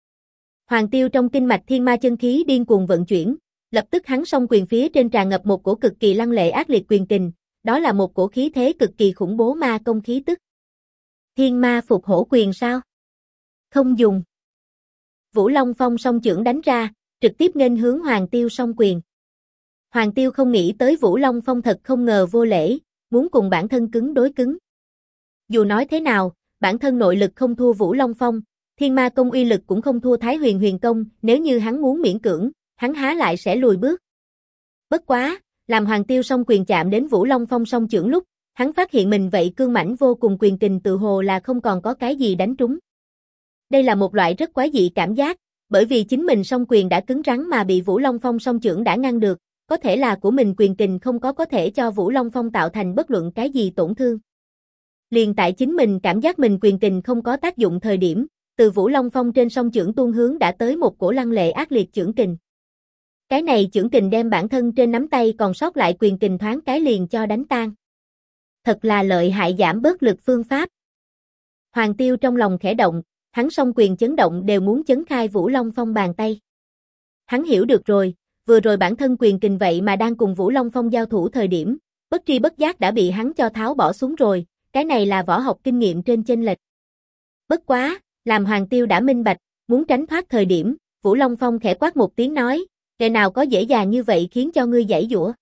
Hoàng Tiêu trong kinh mạch thiên ma chân khí điên cuồng vận chuyển, lập tức hắn song quyền phía trên tràn ngập một cổ cực kỳ lăng lệ ác liệt quyền kình, đó là một cổ khí thế cực kỳ khủng bố ma công khí tức. Thiên ma phục hổ quyền sao? Không dùng. Vũ Long Phong song chưởng đánh ra, trực tiếp nghênh hướng Hoàng Tiêu song quyền. Hoàng Tiêu không nghĩ tới Vũ Long Phong thật không ngờ vô lễ, muốn cùng bản thân cứng đối cứng. Dù nói thế nào, bản thân nội lực không thua Vũ Long Phong, thiên ma công uy lực cũng không thua Thái Huyền Huyền công, nếu như hắn muốn miễn cưỡng, hắn há lại sẽ lùi bước. Bất quá, làm Hoàng Tiêu song quyền chạm đến Vũ Long Phong song chưởng lúc, hắn phát hiện mình vậy cương mãnh vô cùng quyền kình tự hồ là không còn có cái gì đánh trúng. Đây là một loại rất quái dị cảm giác, bởi vì chính mình song quyền đã cứng rắn mà bị Vũ Long Phong song chưởng đã ngăn được, có thể là của mình quyền kình không có thể cho Vũ Long Phong tạo thành bất luận cái gì tổn thương. Liền tại chính mình cảm giác mình quyền kình không có tác dụng thời điểm, từ Vũ Long Phong trên song chưởng tuôn hướng đã tới một cổ lăng lệ ác liệt chưởng kình. Cái này chưởng kình đem bản thân trên nắm tay còn sót lại quyền kình thoáng cái liền cho đánh tan. Thật là lợi hại giảm bớt lực phương pháp. Hoàng Tiêu trong lòng khẽ động, hắn song quyền chấn động đều muốn chấn khai Vũ Long Phong bàn tay. Hắn hiểu được rồi, vừa rồi bản thân quyền kình vậy mà đang cùng Vũ Long Phong giao thủ thời điểm, bất tri bất giác đã bị hắn cho tháo bỏ xuống rồi, cái này là võ học kinh nghiệm trên chênh lệch. Bất quá, làm Hoàng Tiêu đã minh bạch, muốn tránh thoát thời điểm, Vũ Long Phong khẽ quát một tiếng nói, kẻ nào có dễ dàng như vậy khiến cho ngươi giãy giụa.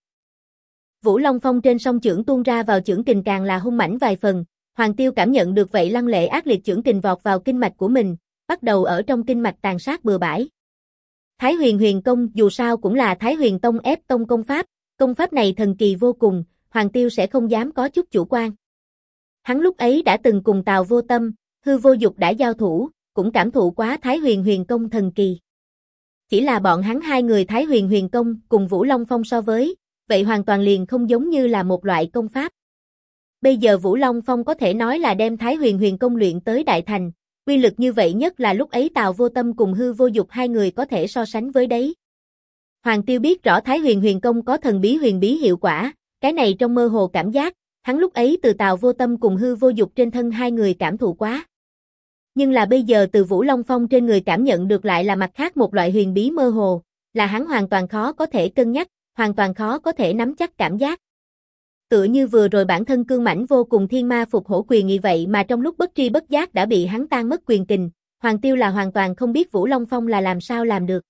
Vũ Long Phong trên song chưởng tuôn ra vào chưởng kình càng là hung mãnh vài phần, Hoàng Tiêu cảm nhận được vậy lăng lệ ác liệt chưởng kình vọt vào kinh mạch của mình, bắt đầu ở trong kinh mạch tàn sát bừa bãi. Thái Huyền Huyền công dù sao cũng là Thái Huyền Tông ép tông công pháp này thần kỳ vô cùng, Hoàng Tiêu sẽ không dám có chút chủ quan. Hắn lúc ấy đã từng cùng Tào Vô Tâm, Hư Vô Dục đã giao thủ, cũng cảm thụ quá Thái Huyền Huyền công thần kỳ. Chỉ là bọn hắn hai người Thái Huyền Huyền công cùng Vũ Long Phong so với, vậy hoàn toàn liền không giống như là một loại công pháp. Bây giờ Vũ Long Phong có thể nói là đem Thái Huyền Huyền Công luyện tới đại thành, uy lực như vậy nhất là lúc ấy Tào Vô Tâm cùng Hư Vô Dục hai người có thể so sánh với đấy. Hoàng Tiêu biết rõ Thái Huyền Huyền Công có thần bí huyền bí hiệu quả, cái này trong mơ hồ cảm giác, hắn lúc ấy từ Tào Vô Tâm cùng Hư Vô Dục trên thân hai người cảm thụ quá. Nhưng là bây giờ từ Vũ Long Phong trên người cảm nhận được lại là mặt khác một loại huyền bí mơ hồ, là hắn hoàn toàn khó có thể cân nhắc, hoàn toàn khó có thể nắm chắc cảm giác. Tựa như vừa rồi bản thân cương mãnh vô cùng thiên ma phục hổ quyền như vậy mà trong lúc bất tri bất giác đã bị hắn tan mất quyền kình, Hoàng Tiêu là hoàn toàn không biết Vũ Long Phong là làm sao làm được.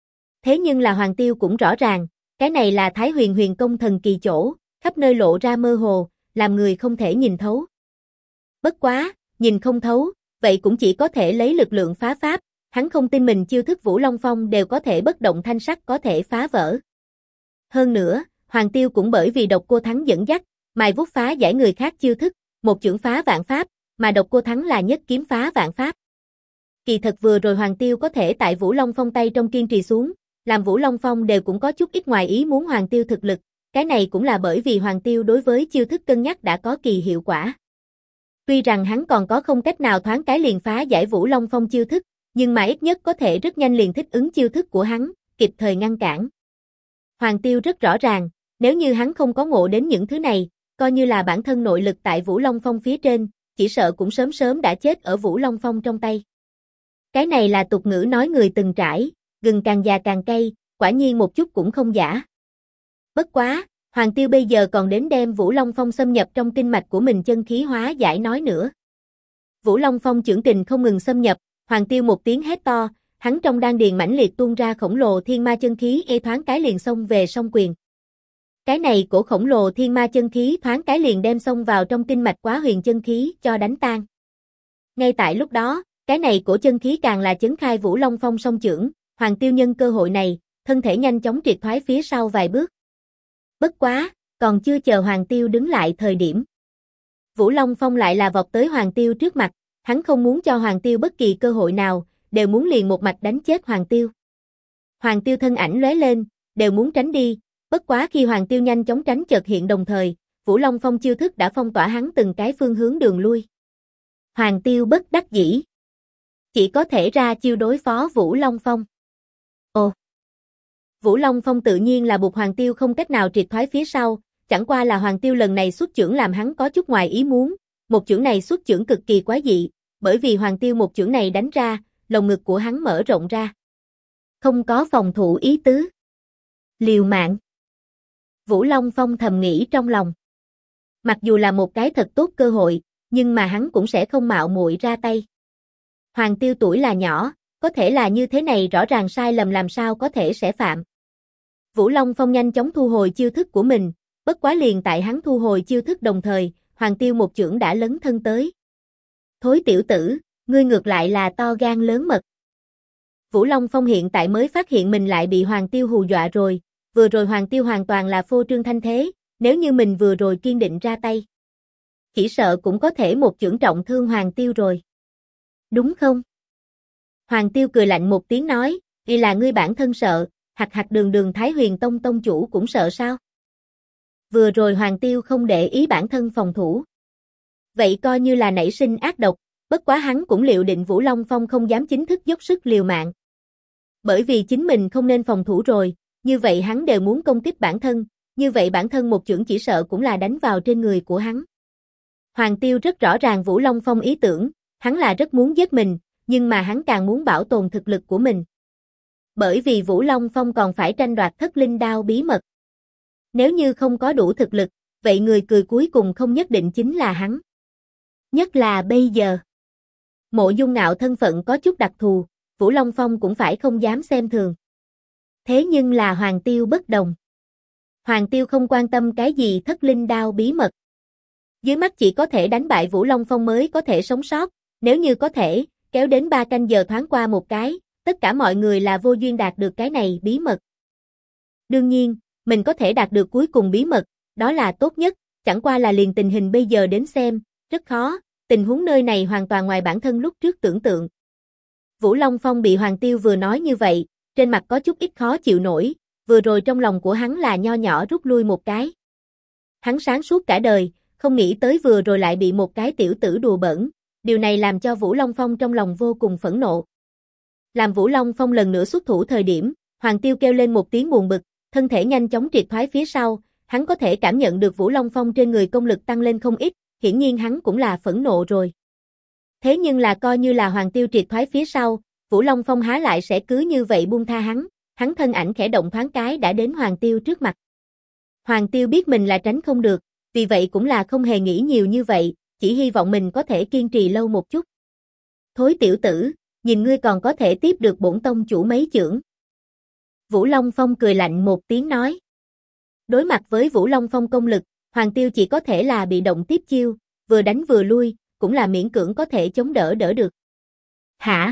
Thế nhưng là Hoàng Tiêu cũng rõ ràng, cái này là Thái Huyền Huyền Công thần kỳ chỗ, khắp nơi lộ ra mơ hồ, làm người không thể nhìn thấu. Bất quá, nhìn không thấu, vậy cũng chỉ có thể lấy lực lượng phá pháp, hắn không tin mình chiêu thức Vũ Long Phong đều có thể bất động thanh sắc có thể phá vỡ. Hơn nữa, Hoàng Tiêu cũng bởi vì Độc Cô Thắng dẫn dắt, mài vuốt phá giải người khác chiêu thức, một chưởng phá vạn pháp, mà Độc Cô Thắng là nhất kiếm phá vạn pháp. Kỳ thật vừa rồi Hoàng Tiêu có thể tại Vũ Long Phong tay trong kiên trì xuống, làm Vũ Long Phong đều cũng có chút ít ngoài ý muốn Hoàng Tiêu thực lực, cái này cũng là bởi vì Hoàng Tiêu đối với chiêu thức cân nhắc đã có kỳ hiệu quả. Tuy rằng hắn còn có không cách nào thoáng cái liền phá giải Vũ Long Phong chiêu thức, nhưng mà ít nhất có thể rất nhanh liền thích ứng chiêu thức của hắn, kịp thời ngăn cản. Hoàng Tiêu rất rõ ràng, nếu như hắn không có ngộ đến những thứ này, coi như là bản thân nội lực tại Vũ Long Phong phía trên, chỉ sợ cũng sớm sớm đã chết ở Vũ Long Phong trong tay. Cái này là tục ngữ nói người từng trải, gừng càng già càng cay, quả nhiên một chút cũng không giả. Bất quá, Hoàng Tiêu bây giờ còn đến đem Vũ Long Phong xâm nhập trong kinh mạch của mình chân khí hóa giải nói nữa. Vũ Long Phong chưởng kình không ngừng xâm nhập, Hoàng Tiêu một tiếng hét to, hắn trong đan điền mãnh liệt tuôn ra khổng lồ thiên ma chân khí thoáng cái liền xông về song quyền. Cái này cổ khổng lồ thiên ma chân khí thoáng cái liền đem xông vào trong kinh mạch Quá Huyền chân khí cho đánh tan. Ngay tại lúc đó, cái này cổ chân khí càng là chấn khai Vũ Long Phong song chưởng, Hoàng Tiêu nhân cơ hội này, thân thể nhanh chóng triệt thoái phía sau vài bước. Bất quá, còn chưa chờ Hoàng Tiêu đứng lại thời điểm. Vũ Long Phong lại là vọt tới Hoàng Tiêu trước mặt, hắn không muốn cho Hoàng Tiêu bất kỳ cơ hội nào, đều muốn liền một mạch đánh chết Hoàng Tiêu. Hoàng Tiêu thân ảnh lóe lên, đều muốn tránh đi, bất quá khi Hoàng Tiêu nhanh chóng tránh chợt hiện đồng thời, Vũ Long Phong chiêu thức đã phong tỏa hắn từng cái phương hướng đường lui. Hoàng Tiêu bất đắc dĩ, chỉ có thể ra chiêu đối phó Vũ Long Phong. Ồ! Vũ Long Phong tự nhiên là buộc Hoàng Tiêu không cách nào triệt thoái phía sau, chẳng qua là Hoàng Tiêu lần này xuất chưởng làm hắn có chút ngoài ý muốn, một chưởng này xuất chưởng cực kỳ quái dị, bởi vì Hoàng Tiêu một chưởng này đánh ra, lồng ngực của hắn mở rộng ra. Không có phòng thủ ý tứ. Liều mạng. Vũ Long Phong thầm nghĩ trong lòng. Mặc dù là một cái thật tốt cơ hội, nhưng mà hắn cũng sẽ không mạo muội ra tay. Hoàng Tiêu tuổi là nhỏ, có thể là như thế này rõ ràng sai lầm làm sao có thể sẽ phạm. Vũ Long Phong nhanh chóng thu hồi chiêu thức của mình, bất quá liền tại hắn thu hồi chiêu thức đồng thời, Hoàng Tiêu một chưởng đã lấn thân tới. Thối tiểu tử, ngươi ngược lại là to gan lớn mật. Vũ Long Phong hiện tại mới phát hiện mình lại bị Hoàng Tiêu hù dọa rồi, vừa rồi Hoàng Tiêu hoàn toàn là phô trương thanh thế, nếu như mình vừa rồi kiên định ra tay. Chỉ sợ cũng có thể một chưởng trọng thương Hoàng Tiêu rồi. Đúng không? Hoàng Tiêu cười lạnh một tiếng nói, vì là ngươi bản thân sợ, hặc hặc đường đường Thái Huyền Tông tông chủ cũng sợ sao? Vừa rồi Hoàng Tiêu không để ý bản thân phòng thủ. Vậy coi như là nảy sinh ác độc, bất quá hắn cũng liệu định Vũ Long Phong không dám chính thức dốc sức liều mạng. Bởi vì chính mình không nên phòng thủ rồi, như vậy hắn đều muốn công kích bản thân, như vậy bản thân một chưởng chỉ sợ cũng là đánh vào trên người của hắn. Hoàng Tiêu rất rõ ràng Vũ Long Phong ý tưởng, hắn là rất muốn giết mình, nhưng mà hắn càng muốn bảo tồn thực lực của mình. Bởi vì Vũ Long Phong còn phải tranh đoạt Thất Linh Đao bí mật. Nếu như không có đủ thực lực, vậy người cười cuối cùng không nhất định chính là hắn. Nhất là bây giờ. Mộ Dung Ngạo thân phận có chút đặc thù, Vũ Long Phong cũng phải không dám xem thường. Thế nhưng là Hoàng Tiêu bất đồng. Hoàng Tiêu không quan tâm cái gì Thất Linh Đao bí mật. Dưới mắt chỉ có thể đánh bại Vũ Long Phong mới có thể sống sót, nếu như có thể, kéo đến 3 canh giờ thoáng qua một cái, tất cả mọi người là vô duyên đạt được cái này bí mật. Đương nhiên, mình có thể đạt được cuối cùng bí mật, đó là tốt nhất, chẳng qua là liền tình hình bây giờ đến xem, rất khó, tình huống nơi này hoàn toàn ngoài bản thân lúc trước tưởng tượng. Vũ Long Phong bị Hoàng Tiêu vừa nói như vậy, trên mặt có chút ít khó chịu nổi, vừa rồi trong lòng của hắn là nho nhỏ rút lui một cái. Hắn sáng suốt cả đời, không nghĩ tới vừa rồi lại bị một cái tiểu tử đùa bỡn, điều này làm cho Vũ Long Phong trong lòng vô cùng phẫn nộ. Làm Vũ Long Phong lần nữa xuất thủ thời điểm, Hoàng Tiêu kêu lên một tiếng buồn bực, thân thể nhanh chóng triệt thoái phía sau, hắn có thể cảm nhận được Vũ Long Phong trên người công lực tăng lên không ít, hiển nhiên hắn cũng là phẫn nộ rồi. Thế nhưng là coi như là Hoàng Tiêu triệt thoái phía sau, Vũ Long Phong há lại sẽ cứ như vậy buông tha hắn thân ảnh khẽ động thoáng cái đã đến Hoàng Tiêu trước mặt. Hoàng Tiêu biết mình là tránh không được, vì vậy cũng là không hề nghĩ nhiều như vậy, chỉ hy vọng mình có thể kiên trì lâu một chút. Thối tiểu tử, nhìn ngươi còn có thể tiếp được bổn tông chủ mấy chưởng. Vũ Long Phong cười lạnh một tiếng nói. Đối mặt với Vũ Long Phong công lực, Hoàng Tiêu chỉ có thể là bị động tiếp chiêu, vừa đánh vừa lui, cũng là miễn cưỡng có thể chống đỡ được. Hả?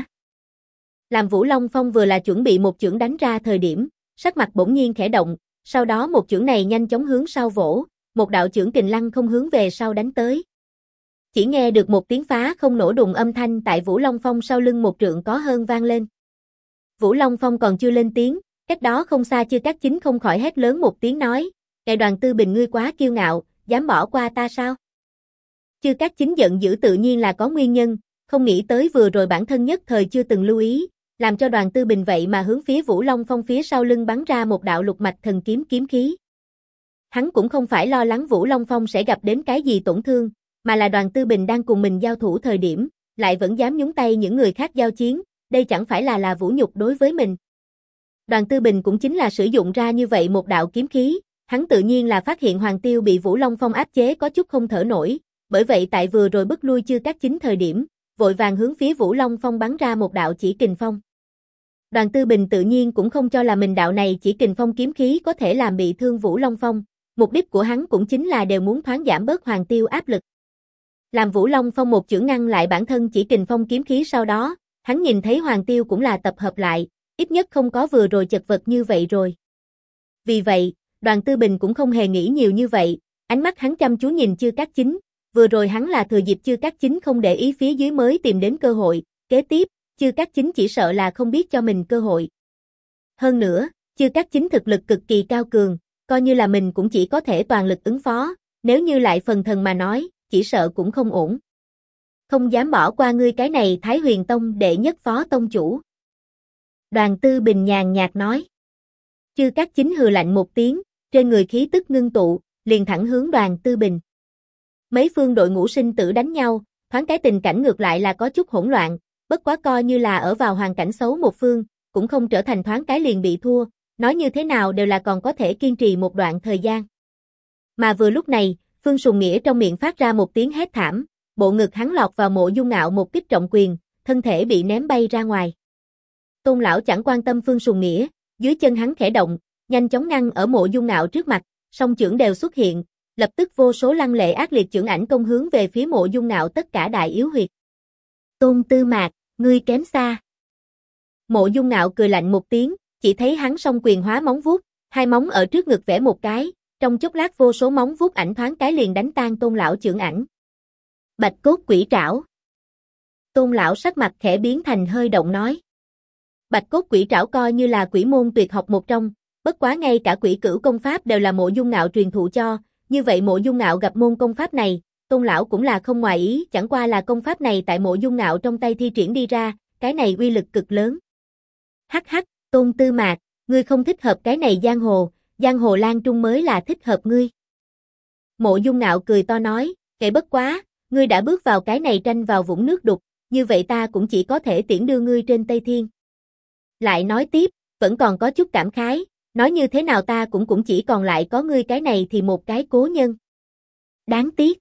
Làm Vũ Long Phong vừa là chuẩn bị một chưởng đánh ra thời điểm, sắc mặt bỗng nhiên khẽ động, sau đó một chưởng này nhanh chóng hướng sau vỗ, một đạo chưởng kình lăng không hướng về sau đánh tới. Chỉ nghe được một tiếng phá không nổ đùng âm thanh tại Vũ Long Phong sau lưng một trượng có hơn vang lên. Vũ Long Phong còn chưa lên tiếng, cách đó không xa Chư Cát Chính không khỏi hét lớn một tiếng nói, "Ngài Đoàn Tư Bình ngươi quá kiêu ngạo, dám bỏ qua ta sao?" Chư Cát Chính giận dữ tự nhiên là có nguyên nhân, không nghĩ tới vừa rồi bản thân nhất thời chưa từng lưu ý, làm cho Đoàn Tư Bình vậy mà hướng phía Vũ Long Phong phía sau lưng bắn ra một đạo lục mạch thần kiếm kiếm khí. Hắn cũng không phải lo lắng Vũ Long Phong sẽ gặp đến cái gì tổn thương, mà là Đoàn Tư Bình đang cùng mình giao thủ thời điểm, lại vẫn dám nhúng tay những người khác giao chiến, đây chẳng phải là vũ nhục đối với mình. Đoàn Tư Bình cũng chính là sử dụng ra như vậy một đạo kiếm khí, hắn tự nhiên là phát hiện Hoàng Tiêu bị Vũ Long Phong áp chế có chút không thở nổi, bởi vậy tại vừa rồi bức lui Chư Cát Chính thời điểm, vội vàng hướng phía Vũ Long Phong bắn ra một đạo chỉ kình phong. Đoàn Tư Bình tự nhiên cũng không cho là mình đạo này chỉ kình phong kiếm khí có thể làm bị thương Vũ Long Phong, mục đích của hắn cũng chính là đều muốn thoáng giảm bớt Hoàng Tiêu áp lực. Làm Vũ Long Phong một chưởng ngăn lại bản thân chỉ kình phong kiếm khí sau đó, hắn nhìn thấy Hoàng Tiêu cũng là tập hợp lại, ít nhất không có vừa rồi chật vật như vậy rồi. Vì vậy, Đoàn Tư Bình cũng không hề nghĩ nhiều như vậy, ánh mắt hắn chăm chú nhìn Chư Cát Chính, vừa rồi hắn là thừa dịp Chư Cát Chính không để ý phía dưới mới tìm đến cơ hội, kế tiếp, Chư Cát Chính chỉ sợ là không biết cho mình cơ hội. Hơn nữa, Chư Cát Chính thực lực cực kỳ cao cường, coi như là mình cũng chỉ có thể toàn lực ứng phó, nếu như lại phần thần mà nói, chỉ sợ cũng không ổn. Không dám bỏ qua ngươi cái này Thái Huyền Tông đệ nhất phó tông chủ. Đoàn Tư Bình nhàn nhạt nói. Chư Cát Chính hừ lạnh một tiếng, trên người khí tức ngưng tụ, liền thẳng hướng Đoàn Tư Bình. Mấy phương đội ngũ sinh tử đánh nhau, thoáng cái tình cảnh ngược lại là có chút hỗn loạn, bất quá coi như là ở vào hoàn cảnh xấu một phương, cũng không trở thành thoáng cái liền bị thua, nói như thế nào đều là còn có thể kiên trì một đoạn thời gian. Mà vừa lúc này, Phương Sùng Nghĩa trong miệng phát ra một tiếng hét thảm, bộ ngực hắn lọt vào Mộ Dung Ngạo một kích trọng quyền, thân thể bị ném bay ra ngoài. Tôn lão chẳng quan tâm Phương Sùng Nghĩa, dưới chân hắn khẽ động, nhanh chóng ngăn ở Mộ Dung Ngạo trước mặt, song chưởng đều xuất hiện, lập tức vô số lăng lệ ác liệt chưởng ảnh công hướng về phía Mộ Dung Ngạo tất cả đại yếu huyệt. Tôn Tư Mạc, ngươi kém xa. Mộ Dung Ngạo cười lạnh một tiếng, chỉ thấy hắn song quyền hóa móng vuốt, hai móng ở trước ngực vẽ một cái, trong chốc lát vô số móng vuốt ảnh thoáng cái liền đánh tan Tôn lão chưởng ảnh. Bạch cốt quỷ trảo. Tôn lão sắc mặt khẽ biến thành hơi động nói. Bạch cốt quỷ trảo coi như là quỷ môn tuyệt học một trong, bất quá ngay cả quỷ cửu công pháp đều là Mộ Dung Ngạo truyền thụ cho, như vậy Mộ Dung Ngạo gặp môn công pháp này, Tôn lão cũng là không ngoài ý, chẳng qua là công pháp này tại Mộ Dung Ngạo trong tay thi triển đi ra, cái này uy lực cực lớn. Hắc hắc, Tôn Tư Mạc, ngươi không thích hợp cái này giang hồ lang trung mới là thích hợp ngươi. Mộ Dung Ngạo cười to nói, kệ bất quá, ngươi đã bước vào cái này tranh vào vũng nước đục, như vậy ta cũng chỉ có thể tiễn đưa ngươi trên Tây Thiên. Lại nói tiếp, vẫn còn có chút cảm khái, nói như thế nào ta cũng chỉ còn lại có ngươi cái này thì một cái cố nhân. Đáng tiếc.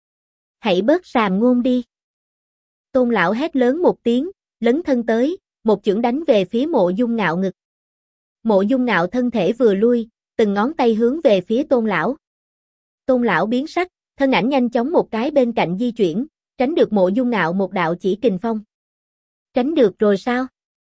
Hãy bớt sàm ngôn đi. Tôn lão hét lớn một tiếng, lấn thân tới, một chưởng đánh về phía Mộ Dung Ngạo ngực. Mộ Dung Ngạo thân thể vừa lui, từng ngón tay hướng về phía Tôn lão. Tôn lão biến sắc, thân ảnh nhanh chóng một cái bên cạnh di chuyển, tránh được Mộ Dung Ngạo một đạo chỉ kình phong. Tránh được rồi sao?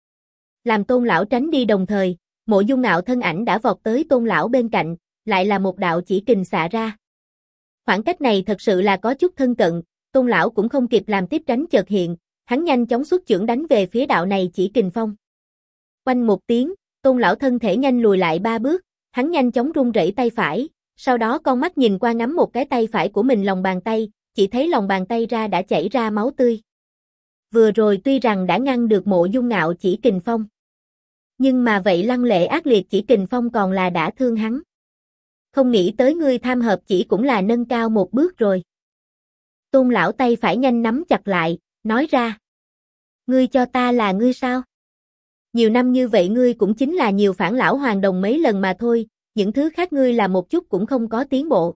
Làm Tôn lão tránh đi đồng thời, Mộ Dung Ngạo thân ảnh đã vọt tới Tôn lão bên cạnh, lại là một đạo chỉ kình xạ ra. Khoảng cách này thật sự là có chút thân cận, Tôn lão cũng không kịp làm tiếp tránh chợt hiện, hắn nhanh chóng xuất chưởng đánh về phía đạo này chỉ kình phong. Oanh một tiếng, Tôn lão thân thể nhanh lùi lại 3 bước, hắn nhanh chóng run rẩy tay phải, sau đó con mắt nhìn qua ngắm một cái tay phải của mình lòng bàn tay, chỉ thấy lòng bàn tay ra đã chảy ra máu tươi. Vừa rồi tuy rằng đã ngăn được Mộ Dung Ngạo chỉ kình phong, nhưng mà vậy lăng lệ ác liệt chỉ kình phong còn là đã thương hắn. Không nghĩ tới ngươi tham hợp chỉ cũng là nâng cao một bước rồi. Tôn lão tay phải nhanh nắm chặt lại, nói ra. Ngươi cho ta là ngươi sao? Nhiều năm như vậy ngươi cũng chính là nhiều phản lão hoàng đồng mấy lần mà thôi, những thứ khác ngươi là một chút cũng không có tiến bộ.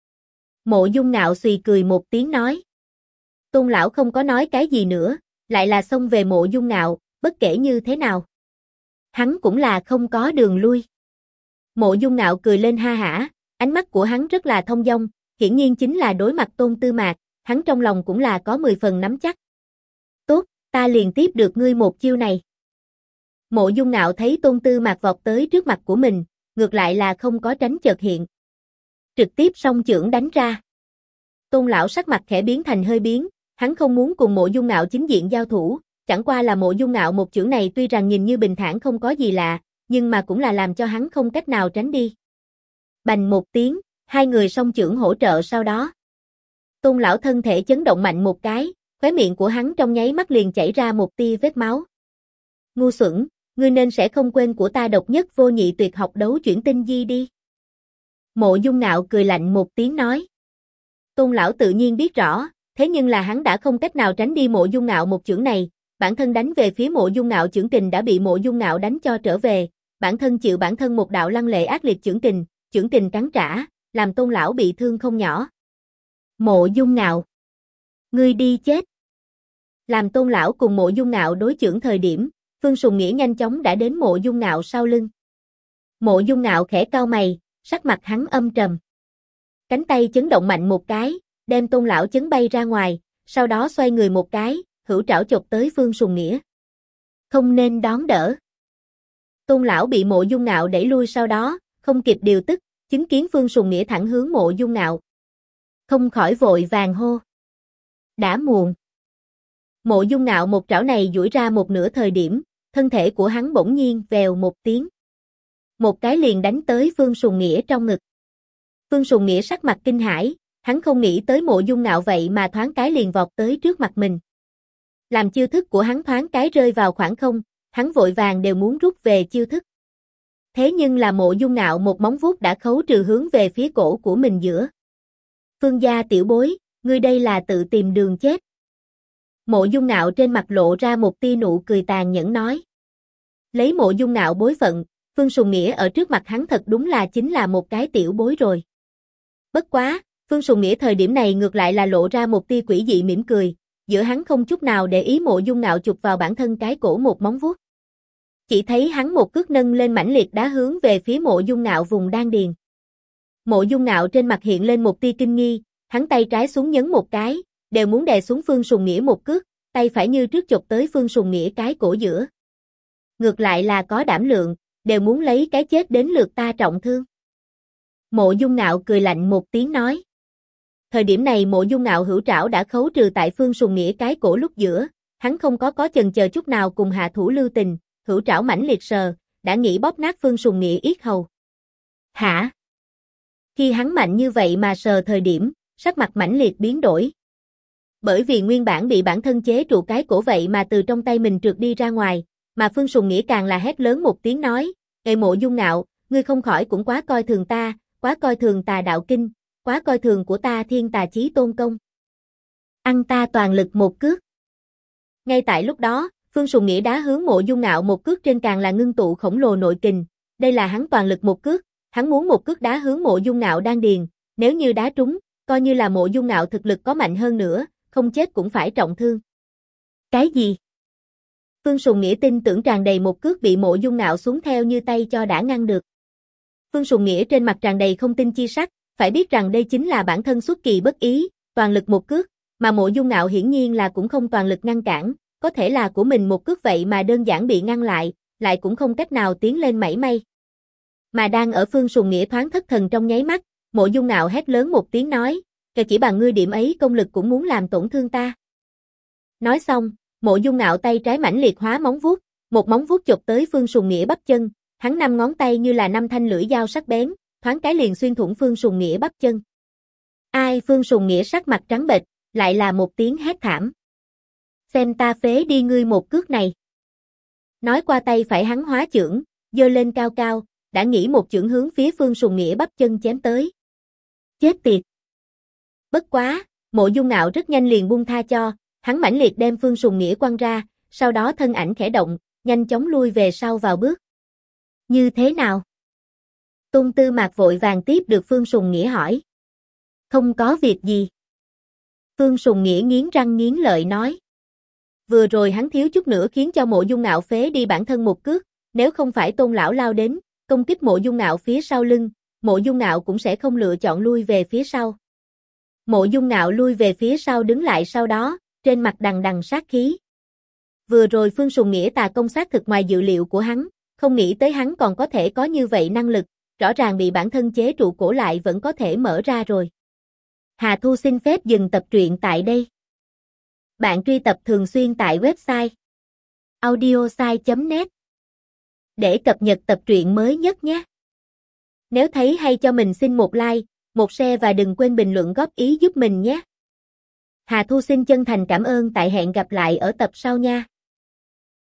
Mộ Dung Ngạo xùy cười một tiếng nói. Tôn lão không có nói cái gì nữa, lại là xông về Mộ Dung Ngạo, bất kể như thế nào. Hắn cũng là không có đường lui. Mộ Dung Ngạo cười lên ha hả, ánh mắt của hắn rất là thông dong, hiển nhiên chính là đối mặt Tôn Tư Mạc, hắn trong lòng cũng là có 10 phần nắm chắc. Tốt, ta liền tiếp được ngươi một chiêu này. Mộ Dung Ngạo thấy Tôn Tư Mạc vọt tới trước mặt của mình, ngược lại là không có tránh chợt hiện. Trực tiếp song chưởng đánh ra. Tôn lão sắc mặt khẽ biến thành hơi biến, hắn không muốn cùng Mộ Dung Ngạo chính diện giao thủ, chẳng qua là Mộ Dung Ngạo một chưởng này tuy rằng nhìn như bình thản không có gì lạ, nhưng mà cũng là làm cho hắn không cách nào tránh đi. Bành một tiếng, hai người song chưởng hỗ trợ sau đó. Tôn lão thân thể chấn động mạnh một cái, khóe miệng của hắn trong nháy mắt liền chảy ra một tia vết máu. Ngu xuẩn, ngươi nên sẽ không quên của ta độc nhất vô nhị tuyệt học đấu chuyển tinh di đi. Mộ Dung Ngạo cười lạnh một tiếng nói. Tôn lão tự nhiên biết rõ, thế nhưng là hắn đã không cách nào tránh đi Mộ Dung Ngạo một chưởng này, bản thân đánh về phía Mộ Dung Ngạo chưởng kình đã bị Mộ Dung Ngạo đánh cho trở về, bản thân chịu bản thân một đạo lăng lệ ác liệt chưởng kình cắn trả, làm Tôn lão bị thương không nhỏ. Mộ Dung Ngạo, ngươi đi chết. Làm Tôn lão cùng Mộ Dung Ngạo đối chưởng thời điểm, Phương Sùng Nghĩa nhanh chóng đã đến Mộ Dung Ngạo sau lưng. Mộ Dung Ngạo khẽ cau mày, sắc mặt hắn âm trầm. Cánh tay chấn động mạnh một cái, đem Tôn lão chấn bay ra ngoài, sau đó xoay người một cái, hữu trảo chộp tới Phương Sùng Nghĩa. Không nên đón đỡ. Tôn lão bị Mộ Dung Ngạo đẩy lui sau đó, không kịp điều tức, chứng kiến Phương Sùng Nghĩa thẳng hướng Mộ Dung Ngạo. Không khỏi vội vàng hô. Đã muộn. Mộ Dung Ngạo một trảo này duỗi ra một nửa thời điểm, thân thể của hắn bỗng nhiên vèo một tiếng. Một cái liền đánh tới Phương Sùng Nghĩa trong ngực. Phương Sùng Nghĩa sắc mặt kinh hãi, hắn không nghĩ tới Mộ Dung Ngạo vậy mà thoáng cái liền vọt tới trước mặt mình. Làm chiêu thức của hắn thoáng cái rơi vào khoảng không, hắn vội vàng đều muốn rút về chiêu thức. Thế nhưng là Mộ Dung Ngạo một móng vuốt đã khấu trừ hướng về phía cổ của mình giữa. Phương gia tiểu bối, ngươi đây là tự tìm đường chết. Mộ Dung Ngạo trên mặt lộ ra một tia nụ cười tàn nhẫn nói. Lấy Mộ Dung Ngạo bối phận, Phương Sùng Nghĩa ở trước mặt hắn thật đúng là chính là một cái tiểu bối rồi. Bất quá, Phương Sùng Nghĩa thời điểm này ngược lại là lộ ra một tia quỷ dị mỉm cười, giữa hắn không chút nào để ý Mộ Dung Ngạo chụp vào bản thân cái cổ một móng vuốt. Chỉ thấy hắn một cước nâng lên mãnh liệt đá hướng về phía Mộ Dung Ngạo vùng đan điền. Mộ Dung Ngạo trên mặt hiện lên một tia kinh nghi, hắn tay trái xuống nhấn một cái, đều muốn đè xuống Phương Sùng Nghĩa một cước, tay phải như trước chụp tới Phương Sùng Nghĩa cái cổ giữa. Ngược lại là có đảm lượng, đều muốn lấy cái chết đến lượt ta trọng thương. Mộ Dung Ngạo cười lạnh một tiếng nói. Thời điểm này Mộ Dung Ngạo hữu trảo đã khấu trừ tại Phương Sùng Nghĩa cái cổ lúc giữa, hắn không có chần chờ chút nào cùng hạ thủ lưu tình, hữu trảo mãnh liệt sờ, đã nghĩ bóp nát Phương Sùng Nghĩa yết hầu. Hả? Khi hắn mạnh như vậy mà sờ thời điểm, sắc mặt mãnh liệt biến đổi. Bởi vì nguyên bản bị bản thân chế trụ cái cổ vậy mà từ trong tay mình trượt đi ra ngoài, mà Phương Sùng Nghĩa càng là hét lớn một tiếng nói, "Ê Mộ Dung Ngạo, ngươi không khỏi cũng quá coi thường ta, quá coi thường Tà Đạo Kinh, quá coi thường của ta Thiên Tà Chí Tôn công. Ăn ta toàn lực một cước." Ngay tại lúc đó, Phương Sùng Nghĩa đá hướng Mộ Dung Ngạo một cước trên càng là ngưng tụ khổng lồ nội kình, đây là hắn toàn lực một cước, hắn muốn một cước đá hướng Mộ Dung Ngạo đan điền, nếu như đá trúng, coi như là Mộ Dung Ngạo thực lực có mạnh hơn nữa, không chết cũng phải trọng thương. Cái gì? Phương Sùng Nghĩa tin tưởng tràn đầy một cước bị Mộ Dung Ngạo xuống theo như tay cho đã ngăn được. Phương Sùng Nghĩa trên mặt tràn đầy không tin chi sắc, phải biết rằng đây chính là bản thân xuất kỳ bất ý, toàn lực một cước, mà Mộ Dung Ngạo hiển nhiên là cũng không toàn lực ngăn cản, có thể là của mình một cước vậy mà đơn giản bị ngăn lại cũng không cách nào tiến lên mảy may. Mà đang ở Phương Sùng Nghĩa thoáng thất thần trong nháy mắt, Mộ Dung Ngạo hét lớn một tiếng nói, "Kể chỉ bằng ngươi điểm ấy công lực cũng muốn làm tổn thương ta." Nói xong, Mộ Dung Ngạo tay trái mãnh liệt hóa móng vuốt, một móng vuốt chộp tới Phương Sùng Nghĩa bắp chân, hắn 5 ngón tay như là 5 thanh lưỡi dao sắc bén, thoáng cái liền xuyên thủng Phương Sùng Nghĩa bắp chân. Ai? Phương Sùng Nghĩa sắc mặt trắng bệch, lại là một tiếng hét thảm. Xem ta phế đi ngươi một cước này. Nói qua tay phải hắn hóa chưởng, giơ lên cao cao, đã nghĩ một chưởng hướng phía Phương Sùng Nghĩa bắp chân chém tới. Chết tiệt! Bất quá, Mộ Dung Ngạo rất nhanh liền buông tha cho, hắn mãnh liệt đem Phương Sùng Nghĩa quăng ra, sau đó thân ảnh khẽ động, nhanh chóng lui về sau vào bước. Như thế nào? Tôn Tư Mạc vội vàng tiếp được Phương Sùng Nghĩa hỏi. Không có việc gì. Phương Sùng Nghĩa nghiến răng nghiến lợi nói. Vừa rồi hắn thiếu chút nữa khiến cho Mộ Dung Ngạo phế đi bản thân một cước, nếu không phải Tôn lão lao đến, công kích Mộ Dung Ngạo phía sau lưng, Mộ Dung Ngạo cũng sẽ không lựa chọn lui về phía sau. Mộ Dung Ngạo lui về phía sau đứng lại sau đó, trên mặt đằng đằng sát khí. Vừa rồi Phương Sùng Nghĩa tà công xác thực ngoài dự liệu của hắn, không nghĩ tới hắn còn có thể có như vậy năng lực, rõ ràng bị bản thân chế trụ cổ lại vẫn có thể mở ra rồi. Hà Thu xin phép dừng tập truyện tại đây. Bạn truy tập thường xuyên tại website audiosai.net để cập nhật tập truyện mới nhất nhé. Nếu thấy hay cho mình xin một like, một share và đừng quên bình luận góp ý giúp mình nhé. Hà Thu xin chân thành cảm ơn, tại hẹn gặp lại ở tập sau nha.